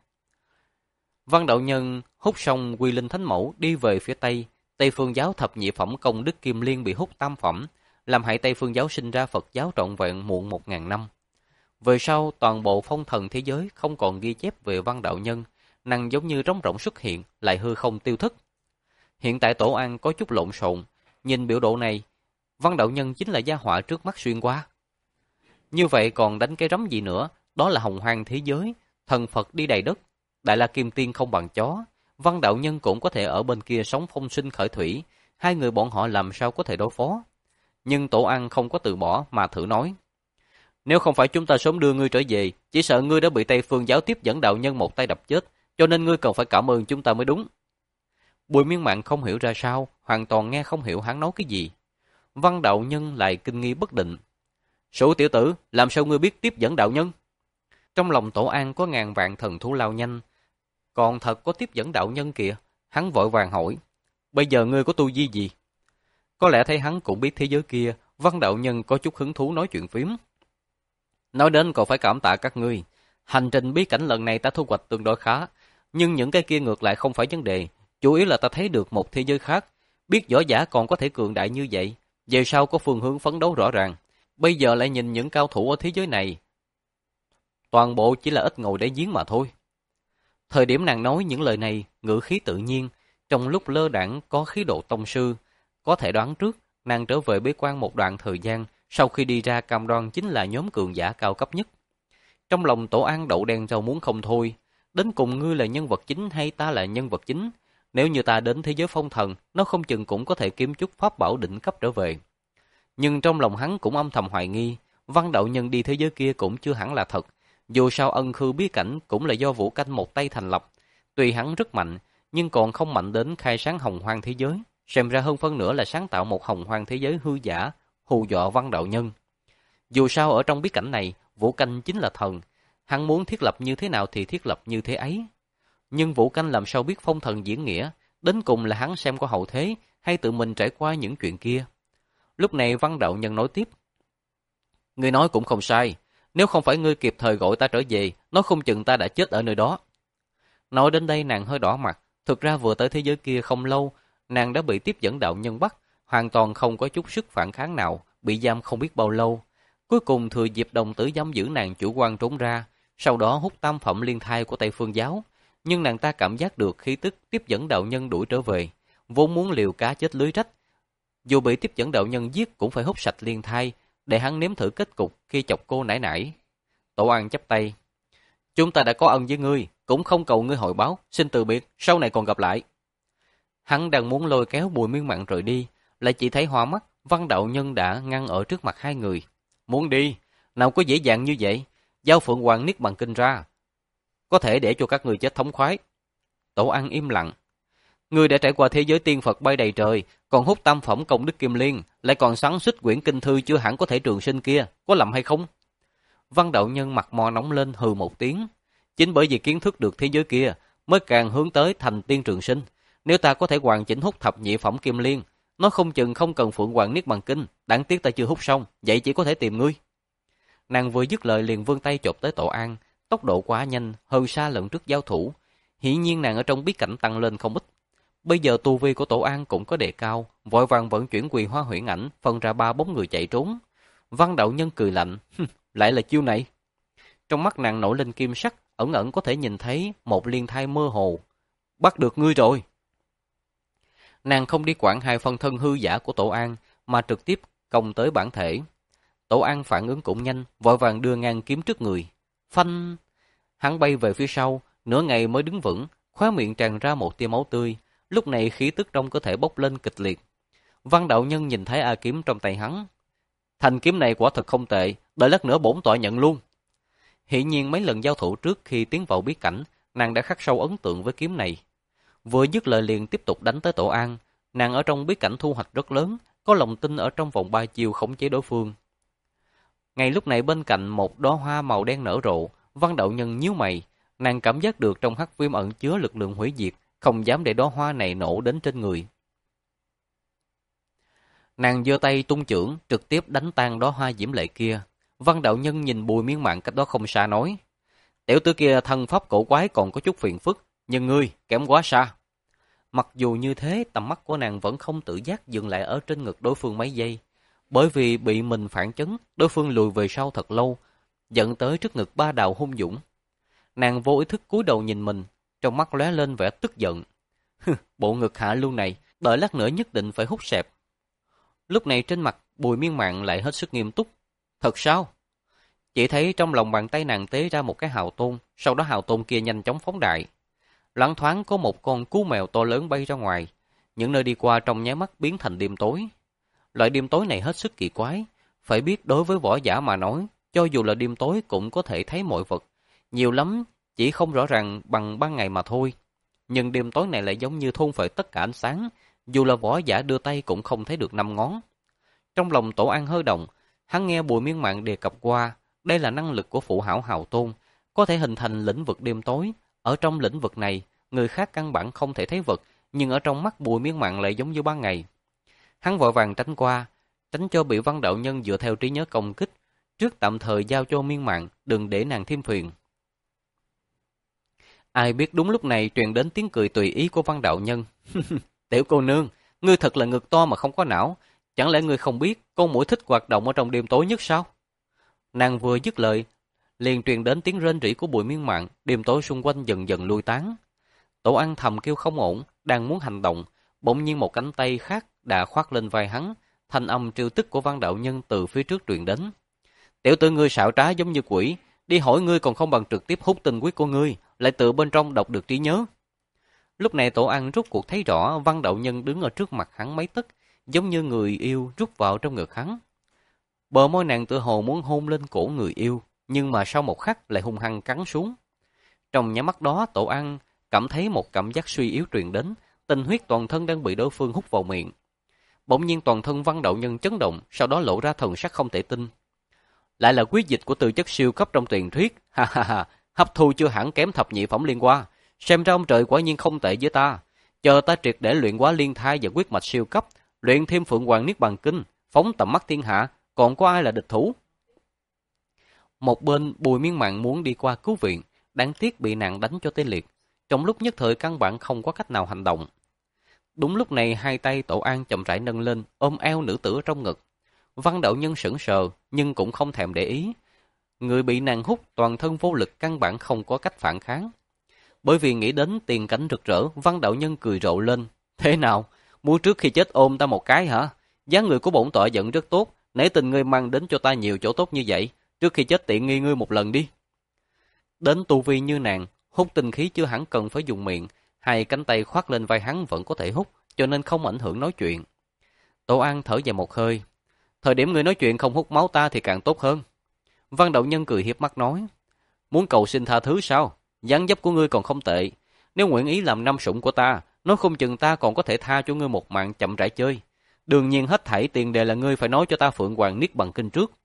Văn đạo nhân hút xong Quỳ Linh Thánh Mẫu đi về phía Tây, Tây Phương giáo thập nhị phẩm công đức kim liên bị hút tam phẩm, làm hại Tây Phương giáo sinh ra Phật giáo trọn vẹn muộn một ngàn năm. Về sau, toàn bộ phong thần thế giới không còn ghi chép về Văn đạo nhân, nàng giống như trống rỗng xuất hiện, lại hư không tiêu thất. Hiện tại Tổ An có chút lộn xộn, nhìn biểu độ này, Văn đạo nhân chính là gia họa trước mắt xuyên qua. Như vậy còn đánh cái rắm gì nữa, đó là hồng hoang thế giới, thần Phật đi đầy đất, Đại La Kim Tiên không bằng chó, Văn đạo nhân cũng có thể ở bên kia sống phong sinh khởi thủy, hai người bọn họ làm sao có thể đối phó. Nhưng Tổ An không có từ bỏ mà thử nói. Nếu không phải chúng ta sớm đưa ngươi trở về, chỉ sợ ngươi đã bị Tây Phương giáo tiếp dẫn đạo nhân một tay đập chết, cho nên ngươi cần phải cảm ơn chúng ta mới đúng. Bùi Miên Mạn không hiểu ra sao, hoàn toàn nghe không hiểu hắn nói cái gì. Văn đạo nhân lại kinh nghi bất định. Sủ tiểu tử, làm sao ngươi biết tiếp dẫn đạo nhân? Trong lòng Tổ An có ngàn vạn thần thú lao nhanh. Còn thật có tiếp dẫn đạo nhân kìa, hắn vội vàng hỏi. Bây giờ ngươi có tu vi gì? Có lẽ thấy hắn cũng biết thế giới kia, Văn đạo nhân có chút hứng thú nói chuyện phím. Nói đến còn phải cảm tạ các ngươi. Hành trình bí cảnh lần này ta thu hoạch tương đối khá, nhưng những cái kia ngược lại không phải vấn đề. Chủ yếu là ta thấy được một thế giới khác, biết võ giả còn có thể cường đại như vậy, về sau có phương hướng phấn đấu rõ ràng. Bây giờ lại nhìn những cao thủ ở thế giới này, toàn bộ chỉ là ít ngồi để giếng mà thôi. Thời điểm nàng nói những lời này, ngữ khí tự nhiên, trong lúc lơ đãng có khí độ tông sư. Có thể đoán trước, nàng trở về bế quan một đoạn thời gian, sau khi đi ra cam đoan chính là nhóm cường giả cao cấp nhất. Trong lòng Tổ An đậu đen rau muốn không thôi, đến cùng ngươi là nhân vật chính hay ta là nhân vật chính? Nếu như ta đến thế giới phong thần, nó không chừng cũng có thể kiếm chút pháp bảo đỉnh cấp trở về. Nhưng trong lòng hắn cũng âm thầm hoài nghi, Văn đạo nhân đi thế giới kia cũng chưa hẳn là thật. Dù sao ân khư bí cảnh cũng là do Vũ Canh một tay thành lập. Tuy hắn rất mạnh, nhưng còn không mạnh đến khai sáng hồng hoang thế giới. Xem ra hơn phân nửa là sáng tạo một hồng hoang thế giới hư giả, hù dọa Văn đạo nhân. Dù sao ở trong bí cảnh này, Vũ Canh chính là thần. Hắn muốn thiết lập như thế nào thì thiết lập như thế ấy. Nhưng Vũ Canh làm sao biết phong thần diễn nghĩa, đến cùng là hắn xem qua hậu thế, hay tự mình trải qua những chuyện kia. Lúc này Văn đạo nhân nói tiếp. Ngươi nói cũng không sai, nếu không phải ngươi kịp thời gọi ta trở về, nói không chừng ta đã chết ở nơi đó. Nói đến đây nàng hơi đỏ mặt, thực ra vừa tới thế giới kia không lâu, nàng đã bị tiếp dẫn đạo nhân bắt, hoàn toàn không có chút sức phản kháng nào, bị giam không biết bao lâu. Cuối cùng thừa dịp đồng tử giam giữ nàng chủ quan trốn ra, sau đó hút tam phẩm liên thai của Tây Phương giáo. nhưng nàng ta cảm giác được khí tức tiếp dẫn đạo nhân đuổi trở về, vốn muốn liều cá chết lưới rách. Dù bị tiếp dẫn đạo nhân giết cũng phải hút sạch liên thai, để hắn nếm thử kết cục khi chọc cô nãy nãy. Tổ An chắp tay. Chúng ta đã có ân với ngươi, cũng không cầu ngươi hồi báo, xin từ biệt, sau này còn gặp lại. Hắn đang muốn lôi kéo Bùi Miên Mạn rời đi, lại chỉ thấy hoa mắt, Văn đạo nhân đã ngăn ở trước mặt hai người. Muốn đi, nào có dễ dàng như vậy, giao Phượng Hoàng Niết Bàn Kinh ra. Có thể để cho các người chết thống khoái. Tổ An im lặng. Ngươi đã trải qua thế giới tiên Phật bay đầy trời, còn hút tam phẩm công đức kim liên, lại còn xoắn xuýt quyển kinh thư chưa hẳn có thể trường sinh kia, có lầm hay không? Văn đạo nhân mặt mò nóng lên hừ một tiếng. Chính bởi vì kiến thức được thế giới kia, mới càng hướng tới thành tiên trường sinh. Nếu ta có thể hoàn chỉnh hút thập nhị phẩm kim liên, nó không chừng không cần Phượng Hoàng Niết Bàn Kinh, đáng tiếc ta chưa hút xong, vậy chỉ có thể tìm ngươi. Nàng vừa dứt lời liền vươn tay chộp tới Tổ An, tốc độ quá nhanh, hơn xa lần trước giao thủ. Hiển nhiên nàng ở trong bí cảnh tăng lên không ít. Bây giờ tu vi của Tổ An cũng có đề cao, vội vàng vận chuyển Quỳ Hoa Huyễn Ảnh, phân ra ba bóng người chạy trốn. Văn đạo nhân cười lạnh, lại là chiêu này. Trong mắt nàng nổi lên kim sắc, ẩn ẩn có thể nhìn thấy một liên thai mơ hồ. Bắt được ngươi rồi. Nàng không đi quản hai phân thân hư giả của Tổ An, mà trực tiếp công tới bản thể. Tổ An phản ứng cũng nhanh, vội vàng đưa ngang kiếm trước người. Phanh! Hắn bay về phía sau, nửa ngày mới đứng vững, khóe miệng tràn ra một tia máu tươi. Lúc này khí tức trong cơ thể bốc lên kịch liệt. Văn đạo nhân nhìn thấy A kiếm trong tay hắn. Thanh kiếm này quả thật không tệ, đợi lát nữa bổn tọa nhận luôn. Hiển nhiên mấy lần giao thủ trước khi tiến vào bí cảnh, nàng đã khắc sâu ấn tượng với kiếm này. Vừa dứt lời liền tiếp tục đánh tới Tổ An. Nàng ở trong bí cảnh thu hoạch rất lớn, có lòng tin ở trong vòng ba chiêu khống chế đối phương. Ngay lúc này bên cạnh một đóa hoa màu đen nở rộ, Văn đạo nhân nhíu mày, nàng cảm giác được trong hắc viêm ẩn chứa lực lượng hủy diệt, không dám để đóa hoa này nổ đến trên người. Nàng giơ tay tung chưởng, trực tiếp đánh tan đóa hoa diễm lệ kia. Văn đạo nhân nhìn Bùi Miên Mạn cách đó không xa nói: "Tiểu tử kia thân pháp cổ quái còn có chút phiền phức, nhưng ngươi kém quá xa." Mặc dù như thế, tầm mắt của nàng vẫn không tự giác dừng lại ở trên ngực đối phương mấy giây, bởi vì bị mình phản chấn, đối phương lùi về sau thật lâu, dẫn tới trước ngực ba đạo hung dũng. Nàng vô ý thức cúi đầu nhìn mình, trong mắt lóe lên vẻ tức giận. Bộ ngực hạ lưu này, đợi lát nữa nhất định phải hút xẹp. Lúc này trên mặt Bùi Miên Mạn lại hết sức nghiêm túc. Thật sao? Chỉ thấy trong lòng bàn tay nàng tế ra một cái hào tôn, sau đó hào tôn kia nhanh chóng phóng đại. Loáng thoáng có một con cú mèo to lớn bay ra ngoài, những nơi đi qua trong nháy mắt biến thành đêm tối. Loại đêm tối này hết sức kỳ quái, phải biết đối với võ giả mà nói, cho dù là đêm tối cũng có thể thấy mọi vật, nhiều lắm chỉ không rõ ràng bằng ban ngày mà thôi. Nhưng đêm tối này lại giống như thôn phệ tất cả ánh sáng, dù là võ giả đưa tay cũng không thấy được năm ngón. Trong lòng Tổ An hơi động, hắn nghe Bùi Miên Mạn đề cập qua, đây là năng lực của phụ hảo hào tôn, có thể hình thành lĩnh vực đêm tối. Ở trong lĩnh vực này, người khác căn bản không thể thấy vật, nhưng ở trong mắt Bùi Miên Mạn lại giống như ban ngày. Hắn vội vàng tránh qua, tránh cho bị Văn đạo nhân dựa theo trí nhớ công kích, trước tạm thời giao cho Miên Mạn, đừng để nàng thêm phiền. Ai biết đúng lúc này truyền đến tiếng cười tùy ý của Văn đạo nhân. Tiểu cô nương, ngươi thật là ngực to mà không có não, chẳng lẽ ngươi không biết con muỗi thích hoạt động ở trong đêm tối nhất sao? Nàng vừa dứt lời, liền truyền đến tiếng rên rỉ của Bùi Miên Mạn, đêm tối xung quanh dần dần lui tán. Tổ An thầm kêu không ổn, đang muốn hành động, bỗng nhiên một cánh tay khác đã khoác lên vai hắn, thanh âm trêu tức của Văn đạo nhân từ phía trước truyền đến. Tiểu tử ngươi xảo trá giống như quỷ, đi hỏi ngươi còn không bằng trực tiếp hút tinh huyết của ngươi, lại tự bên trong đọc được trí nhớ. Lúc này Tổ An rút cuộc thấy rõ Văn đạo nhân đứng ở trước mặt hắn mấy tấc, giống như người yêu rút vào trong ngực hắn. Bờ môi nàng tựa hồ muốn hôn lên cổ người yêu, nhưng mà sau một khắc lại hung hăng cắn xuống. Trong nháy mắt đó, Tổ An cảm thấy một cảm giác suy yếu truyền đến, tinh huyết toàn thân đang bị đối phương hút vào miệng. Bỗng nhiên toàn thân Văn đạo nhân chấn động, sau đó lộ ra thần sắc không thể tin. Lại là quyết dịch của tư chất siêu cấp trong truyền thuyết, ha ha ha, hấp thu chưa hẳn kém thập nhị phẩm liên qua. Xem ra ông trời quả nhiên không tệ với ta. Chờ ta triệt để luyện quá liên thai và quyết mạch siêu cấp, luyện thêm Phượng Hoàng Niết Bàn Kinh, phóng tầm mắt thiên hạ, còn có ai là địch thủ? Một bên Bùi Miên Mạn muốn đi qua cứu viện, đáng tiếc bị nàng đánh cho tê liệt. Trong lúc nhất thời căn bản không có cách nào hành động. Đúng lúc này hai tay Tổ An chậm rãi nâng lên, ôm eo nữ tử trong ngực. Văn đạo nhân sững sờ, nhưng cũng không thèm để ý. Người bị nàng hút toàn thân vô lực căn bản không có cách phản kháng. Bởi vì nghĩ đến tiền cảnh rực rỡ, Văn đạo nhân cười rộ lên. Thế nào? Muốn trước khi chết ôm ta một cái hả? Dáng người của bổn tọa giận rất tốt, nể tình ngươi mang đến cho ta nhiều chỗ tốt như vậy. Trước khi chết tiện nghi ngươi một lần đi. Đến tu vi như nàng, hút tinh khí chưa hẳn cần phải dùng miệng. Hai cánh tay khoác lên vai hắn vẫn có thể hút, cho nên không ảnh hưởng nói chuyện. Tổ An thở dài một hơi. Thời điểm ngươi nói chuyện không hút máu ta thì càng tốt hơn. Văn đạo nhân cười hiếp mắt nói. Muốn cầu xin tha thứ sao? Dáng dấp của ngươi còn không tệ. Nếu nguyện ý làm năm sủng của ta, nói không chừng ta còn có thể tha cho ngươi một mạng chậm rãi chơi. Đương nhiên hết thảy tiền đề là ngươi phải nói cho ta Phượng Hoàng Niết Bàn Kinh trước.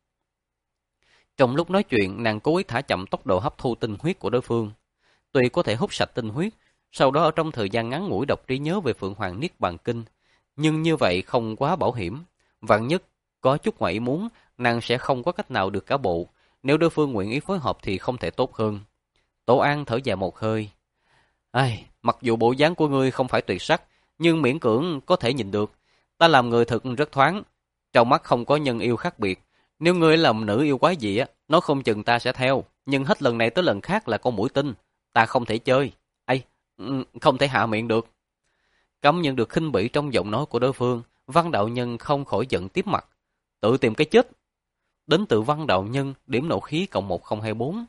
Trong lúc nói chuyện, nàng cố ý thả chậm tốc độ hấp thu tinh huyết của đối phương. Tuy có thể hút sạch tinh huyết, sau đó ở trong thời gian ngắn ngủi đọc trí nhớ về Phượng Hoàng Niết Bàn Kinh, nhưng như vậy không quá bảo hiểm. Vạn nhất có chút ngoại ý muốn, nàng sẽ không có cách nào được cả bộ. Nếu đối phương nguyện ý phối hợp thì không thể tốt hơn. Tổ An thở dài một hơi. Ai, mặc dù bộ dáng của ngươi không phải tuyệt sắc, nhưng miễn cưỡng có thể nhìn được. Ta làm người thực rất thoáng, trong mắt không có nhân yêu khác biệt. Nếu ngươi làm nữ yêu quái gì á, nó không chừng ta sẽ theo. Nhưng hết lần này tới lần khác là con mũi tinh, ta không thể chơi. Ai, không thể hạ miệng được. Cảm nhận được khinh bỉ trong giọng nói của đối phương, Văn đạo nhân không khỏi giận tiếp mặt. Tự tìm cái chết. Đến từ Văn đạo nhân, điểm nộ khí cộng một không hai bốn.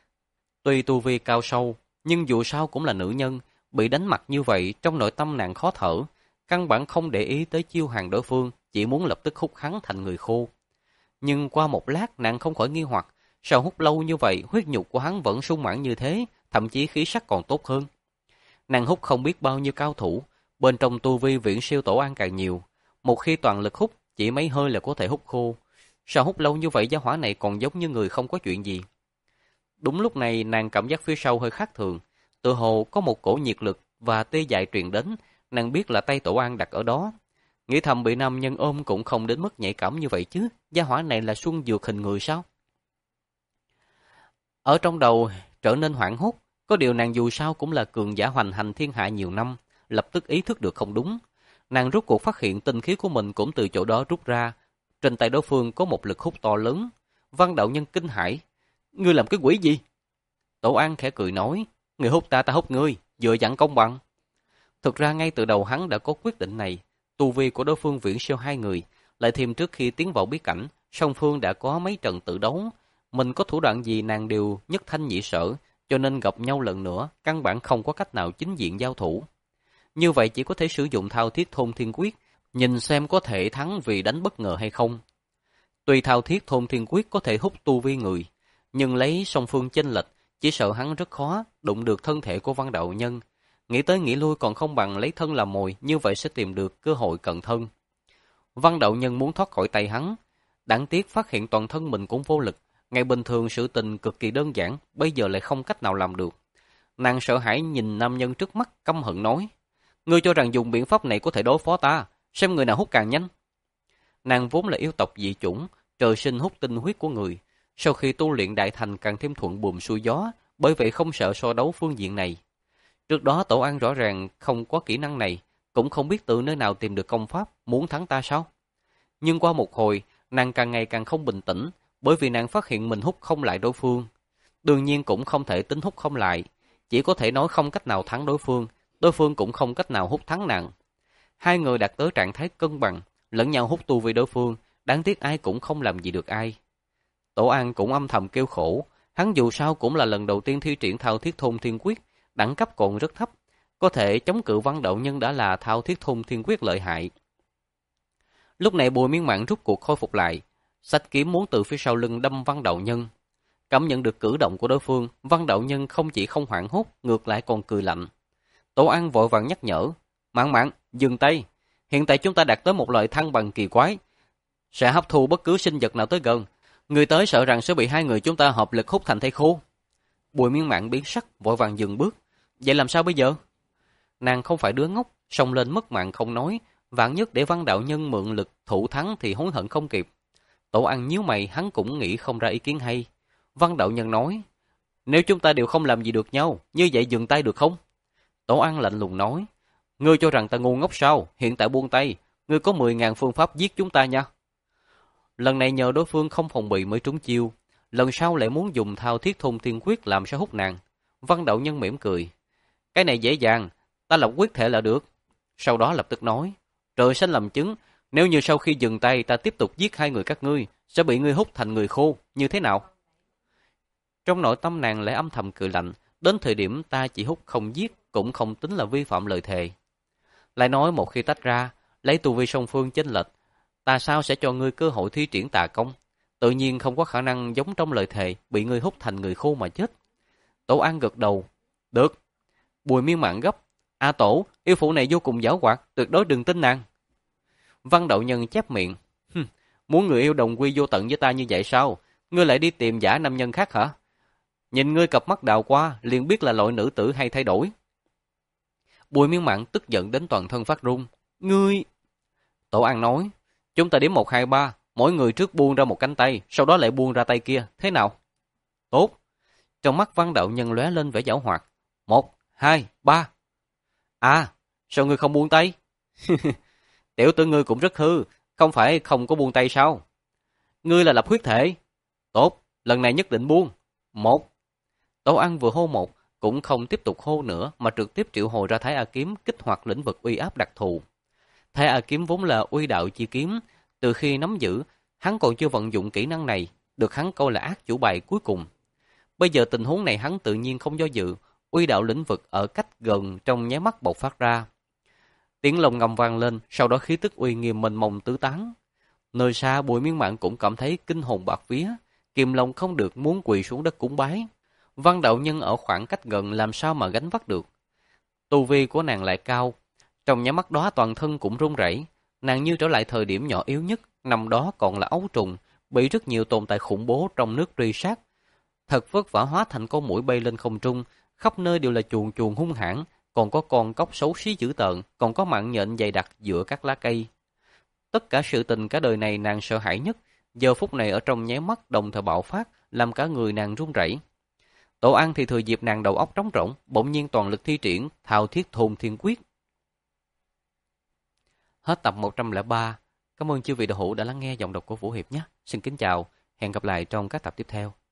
Tuy tu vi cao sâu, nhưng dù sao cũng là nữ nhân, bị đánh mặt như vậy trong nội tâm nàng khó thở, căn bản không để ý tới chiêu hàng đối phương, chỉ muốn lập tức hút hắn thành người khô. Nhưng qua một lát nàng không khỏi nghi hoặc, sao hút lâu như vậy huyết nhục của hắn vẫn sung mãn như thế, thậm chí khí sắc còn tốt hơn. Nàng hút không biết bao nhiêu cao thủ, bên trong tu vi viễn siêu Tổ An càng nhiều, một khi toàn lực hút, chỉ mấy hơi là có thể hút khô. Sao hút lâu như vậy gia hỏa này còn giống như người không có chuyện gì. Đúng lúc này nàng cảm giác phía sau hơi khác thường, tự hồ có một cổ nhiệt lực và tê dại truyền đến, nàng biết là tay Tổ An đặt ở đó. Nghĩ thầm bị nam nhân ôm cũng không đến mức nhạy cảm như vậy chứ, gia hỏa này là xuân dược hình người sao? Ở trong đầu trở nên hoảng hốt, có điều nàng dù sao cũng là cường giả hoành hành thiên hạ nhiều năm, lập tức ý thức được không đúng. Nàng rút cuộc phát hiện tinh khí của mình cũng từ chỗ đó rút ra, trên tay đối phương có một lực hút to lớn. Văn đạo nhân kinh hãi, ngươi làm cái quỷ gì? Tổ An khẽ cười nói, người hút ta ta hút ngươi, vừa dặn công bằng. Thực ra ngay từ đầu hắn đã có quyết định này, tu vi của đối phương viễn siêu hai người, lại thêm trước khi tiến vào bí cảnh, song phương đã có mấy trận tự đấu, mình có thủ đoạn gì nàng đều nhất thanh nhị sở, cho nên gặp nhau lần nữa, căn bản không có cách nào chính diện giao thủ. Như vậy chỉ có thể sử dụng thao thiết thôn thiên quyết, nhìn xem có thể thắng vì đánh bất ngờ hay không. Tuy thao thiết thôn thiên quyết có thể hút tu vi người, nhưng lấy song phương chênh lệch, chỉ sợ hắn rất khó đụng được thân thể của Văn đạo nhân. Nghĩ tới nghĩ lui còn không bằng lấy thân làm mồi, như vậy sẽ tìm được cơ hội cận thân. Văn đạo nhân muốn thoát khỏi tay hắn, đáng tiếc phát hiện toàn thân mình cũng vô lực. Ngày bình thường sự tình cực kỳ đơn giản, bây giờ lại không cách nào làm được. Nàng sợ hãi nhìn nam nhân trước mắt, căm hận nói, ngươi cho rằng dùng biện pháp này có thể đối phó ta, xem người nào hút càng nhanh. Nàng vốn là yêu tộc dị chủng, trời sinh hút tinh huyết của người. Sau khi tu luyện đại thành càng thêm thuận buồm xuôi gió, bởi vậy không sợ so đấu phương diện này. Trước đó Tổ An rõ ràng không có kỹ năng này, cũng không biết từ nơi nào tìm được công pháp, muốn thắng ta sao? Nhưng qua một hồi, nàng càng ngày càng không bình tĩnh, bởi vì nàng phát hiện mình hút không lại đối phương. Đương nhiên cũng không thể tính hút không lại, chỉ có thể nói không cách nào thắng đối phương, đối phương cũng không cách nào hút thắng nàng. Hai người đạt tới trạng thái cân bằng, lẫn nhau hút tu vì đối phương, đáng tiếc ai cũng không làm gì được ai. Tổ An cũng âm thầm kêu khổ, hắn dù sao cũng là lần đầu tiên thi triển thao thiết thôn thiên quyết, đẳng cấp còn rất thấp, có thể chống cự Văn đạo nhân đã là thao thiết thôn thiên quyết lợi hại. Lúc này Bùi Miên Mạn rút cuộc khôi phục lại, xách kiếm muốn từ phía sau lưng đâm Văn đạo nhân. Cảm nhận được cử động của đối phương, Văn đạo nhân không chỉ không hoảng hốt, ngược lại còn cười lạnh. Tổ An vội vàng nhắc nhở, Mạn Mạn, dừng tay, hiện tại chúng ta đạt tới một loại thăng bằng kỳ quái, sẽ hấp thu bất cứ sinh vật nào tới gần. Người tới sợ rằng sẽ bị hai người chúng ta hợp lực hút thành thây khô. Bùi Miên Mạn biến sắc, vội vàng dừng bước. Vậy làm sao bây giờ? Nàng không phải đứa ngốc, xông lên mất mạng không nói, vạn nhất để Văn đạo nhân mượn lực thủ thắng thì hối hận không kịp. Tổ An nhíu mày, hắn cũng nghĩ không ra ý kiến hay. Văn đạo nhân nói, nếu chúng ta đều không làm gì được nhau, như vậy dừng tay được không? Tổ An lạnh lùng nói, ngươi cho rằng ta ngu ngốc sao? Hiện tại buông tay, ngươi có mười ngàn phương pháp giết chúng ta nha. Lần này nhờ đối phương không phòng bị mới trúng chiêu, lần sau lại muốn dùng thao thiết thôn thiên quyết làm sao hút nàng. Văn đạo nhân mỉm cười, Cái này dễ dàng, ta lập quyết thể là được. Sau đó lập tức nói, trời xanh làm chứng, nếu như sau khi dừng tay ta tiếp tục giết hai người các ngươi, sẽ bị ngươi hút thành người khô, như thế nào? Trong nội tâm nàng lại âm thầm cười lạnh, đến thời điểm ta chỉ hút không giết cũng không tính là vi phạm lời thề. Lại nói một khi tách ra, lấy tu vi song phương chênh lệch, ta sao sẽ cho ngươi cơ hội thi triển tà công? Tự nhiên không có khả năng giống trong lời thề bị ngươi hút thành người khô mà chết. Tổ An gật đầu, được. Bùi Miên Mạn gấp, A Tổ, yêu phụ này vô cùng giảo hoạt, tuyệt đối đừng tin nàng. Văn Đạo Nhân chép miệng, muốn người yêu đồng quy vô tận với ta như vậy sao? Ngươi lại đi tìm giả nam nhân khác hả? Nhìn ngươi cặp mắt đào qua, liền biết là loại nữ tử hay thay đổi. Bùi Miên Mạn tức giận đến toàn thân phát run. Ngươi... Tổ An nói, chúng ta đếm một, hai, ba, mỗi người trước buông ra một cánh tay, sau đó lại buông ra tay kia, thế nào? Tốt. Trong mắt Văn Đạo Nhân lóe lên vẻ giảo hoạt. Một, hai, ba. À, sao ngươi không buông tay? Tiểu tử ngươi cũng rất hư, không phải không có buông tay sao? Ngươi là lập huyết thể. Tốt, lần này nhất định buông. Một. Tổ An vừa hô một, cũng không tiếp tục hô nữa mà trực tiếp triệu hồi ra Thái A Kiếm kích hoạt lĩnh vực uy áp đặc thù. Thái A Kiếm vốn là uy đạo chi kiếm, từ khi nắm giữ, hắn còn chưa vận dụng kỹ năng này, được hắn coi là ác chủ bài cuối cùng. Bây giờ tình huống này hắn tự nhiên không do dự, uy đạo lĩnh vực ở cách gần trong nháy mắt bộc phát ra. Tiếng lồng ngầm vang lên, sau đó khí tức uy nghiêm mênh mông tứ tán. Nơi xa Bùi Miên Mạn cũng cảm thấy kinh hồn bạt vía, kìm lòng không được muốn quỳ xuống đất cúng bái. Văn Đạo Nhân ở khoảng cách gần làm sao mà gánh vác được. Tu vi của nàng lại cao, trong nháy mắt đó toàn thân cũng run rẩy, nàng như trở lại thời điểm nhỏ yếu nhất, năm đó còn là ấu trùng, bị rất nhiều tồn tại khủng bố trong nước truy sát. Thật vất vả hóa thành con muỗi bay lên không trung, khắp nơi đều là chuồn chuồn hung hãn, còn có con cóc xấu xí dữ tợn, còn có mạng nhện dày đặc giữa các lá cây. Tất cả sự tình cả đời này nàng sợ hãi nhất, giờ phút này ở trong nháy mắt đồng thời bạo phát, làm cả người nàng run rẩy. Tổ An thì thừa dịp nàng đầu óc trống rỗng, bỗng nhiên toàn lực thi triển Thao Thiết Thôn Thiên Quyết. Hết tập một trăm lẻ ba. Cảm ơn chư vị đạo hữu đã lắng nghe giọng đọc của Vũ Hiệp nhé. Xin kính chào, hẹn gặp lại trong các tập tiếp theo.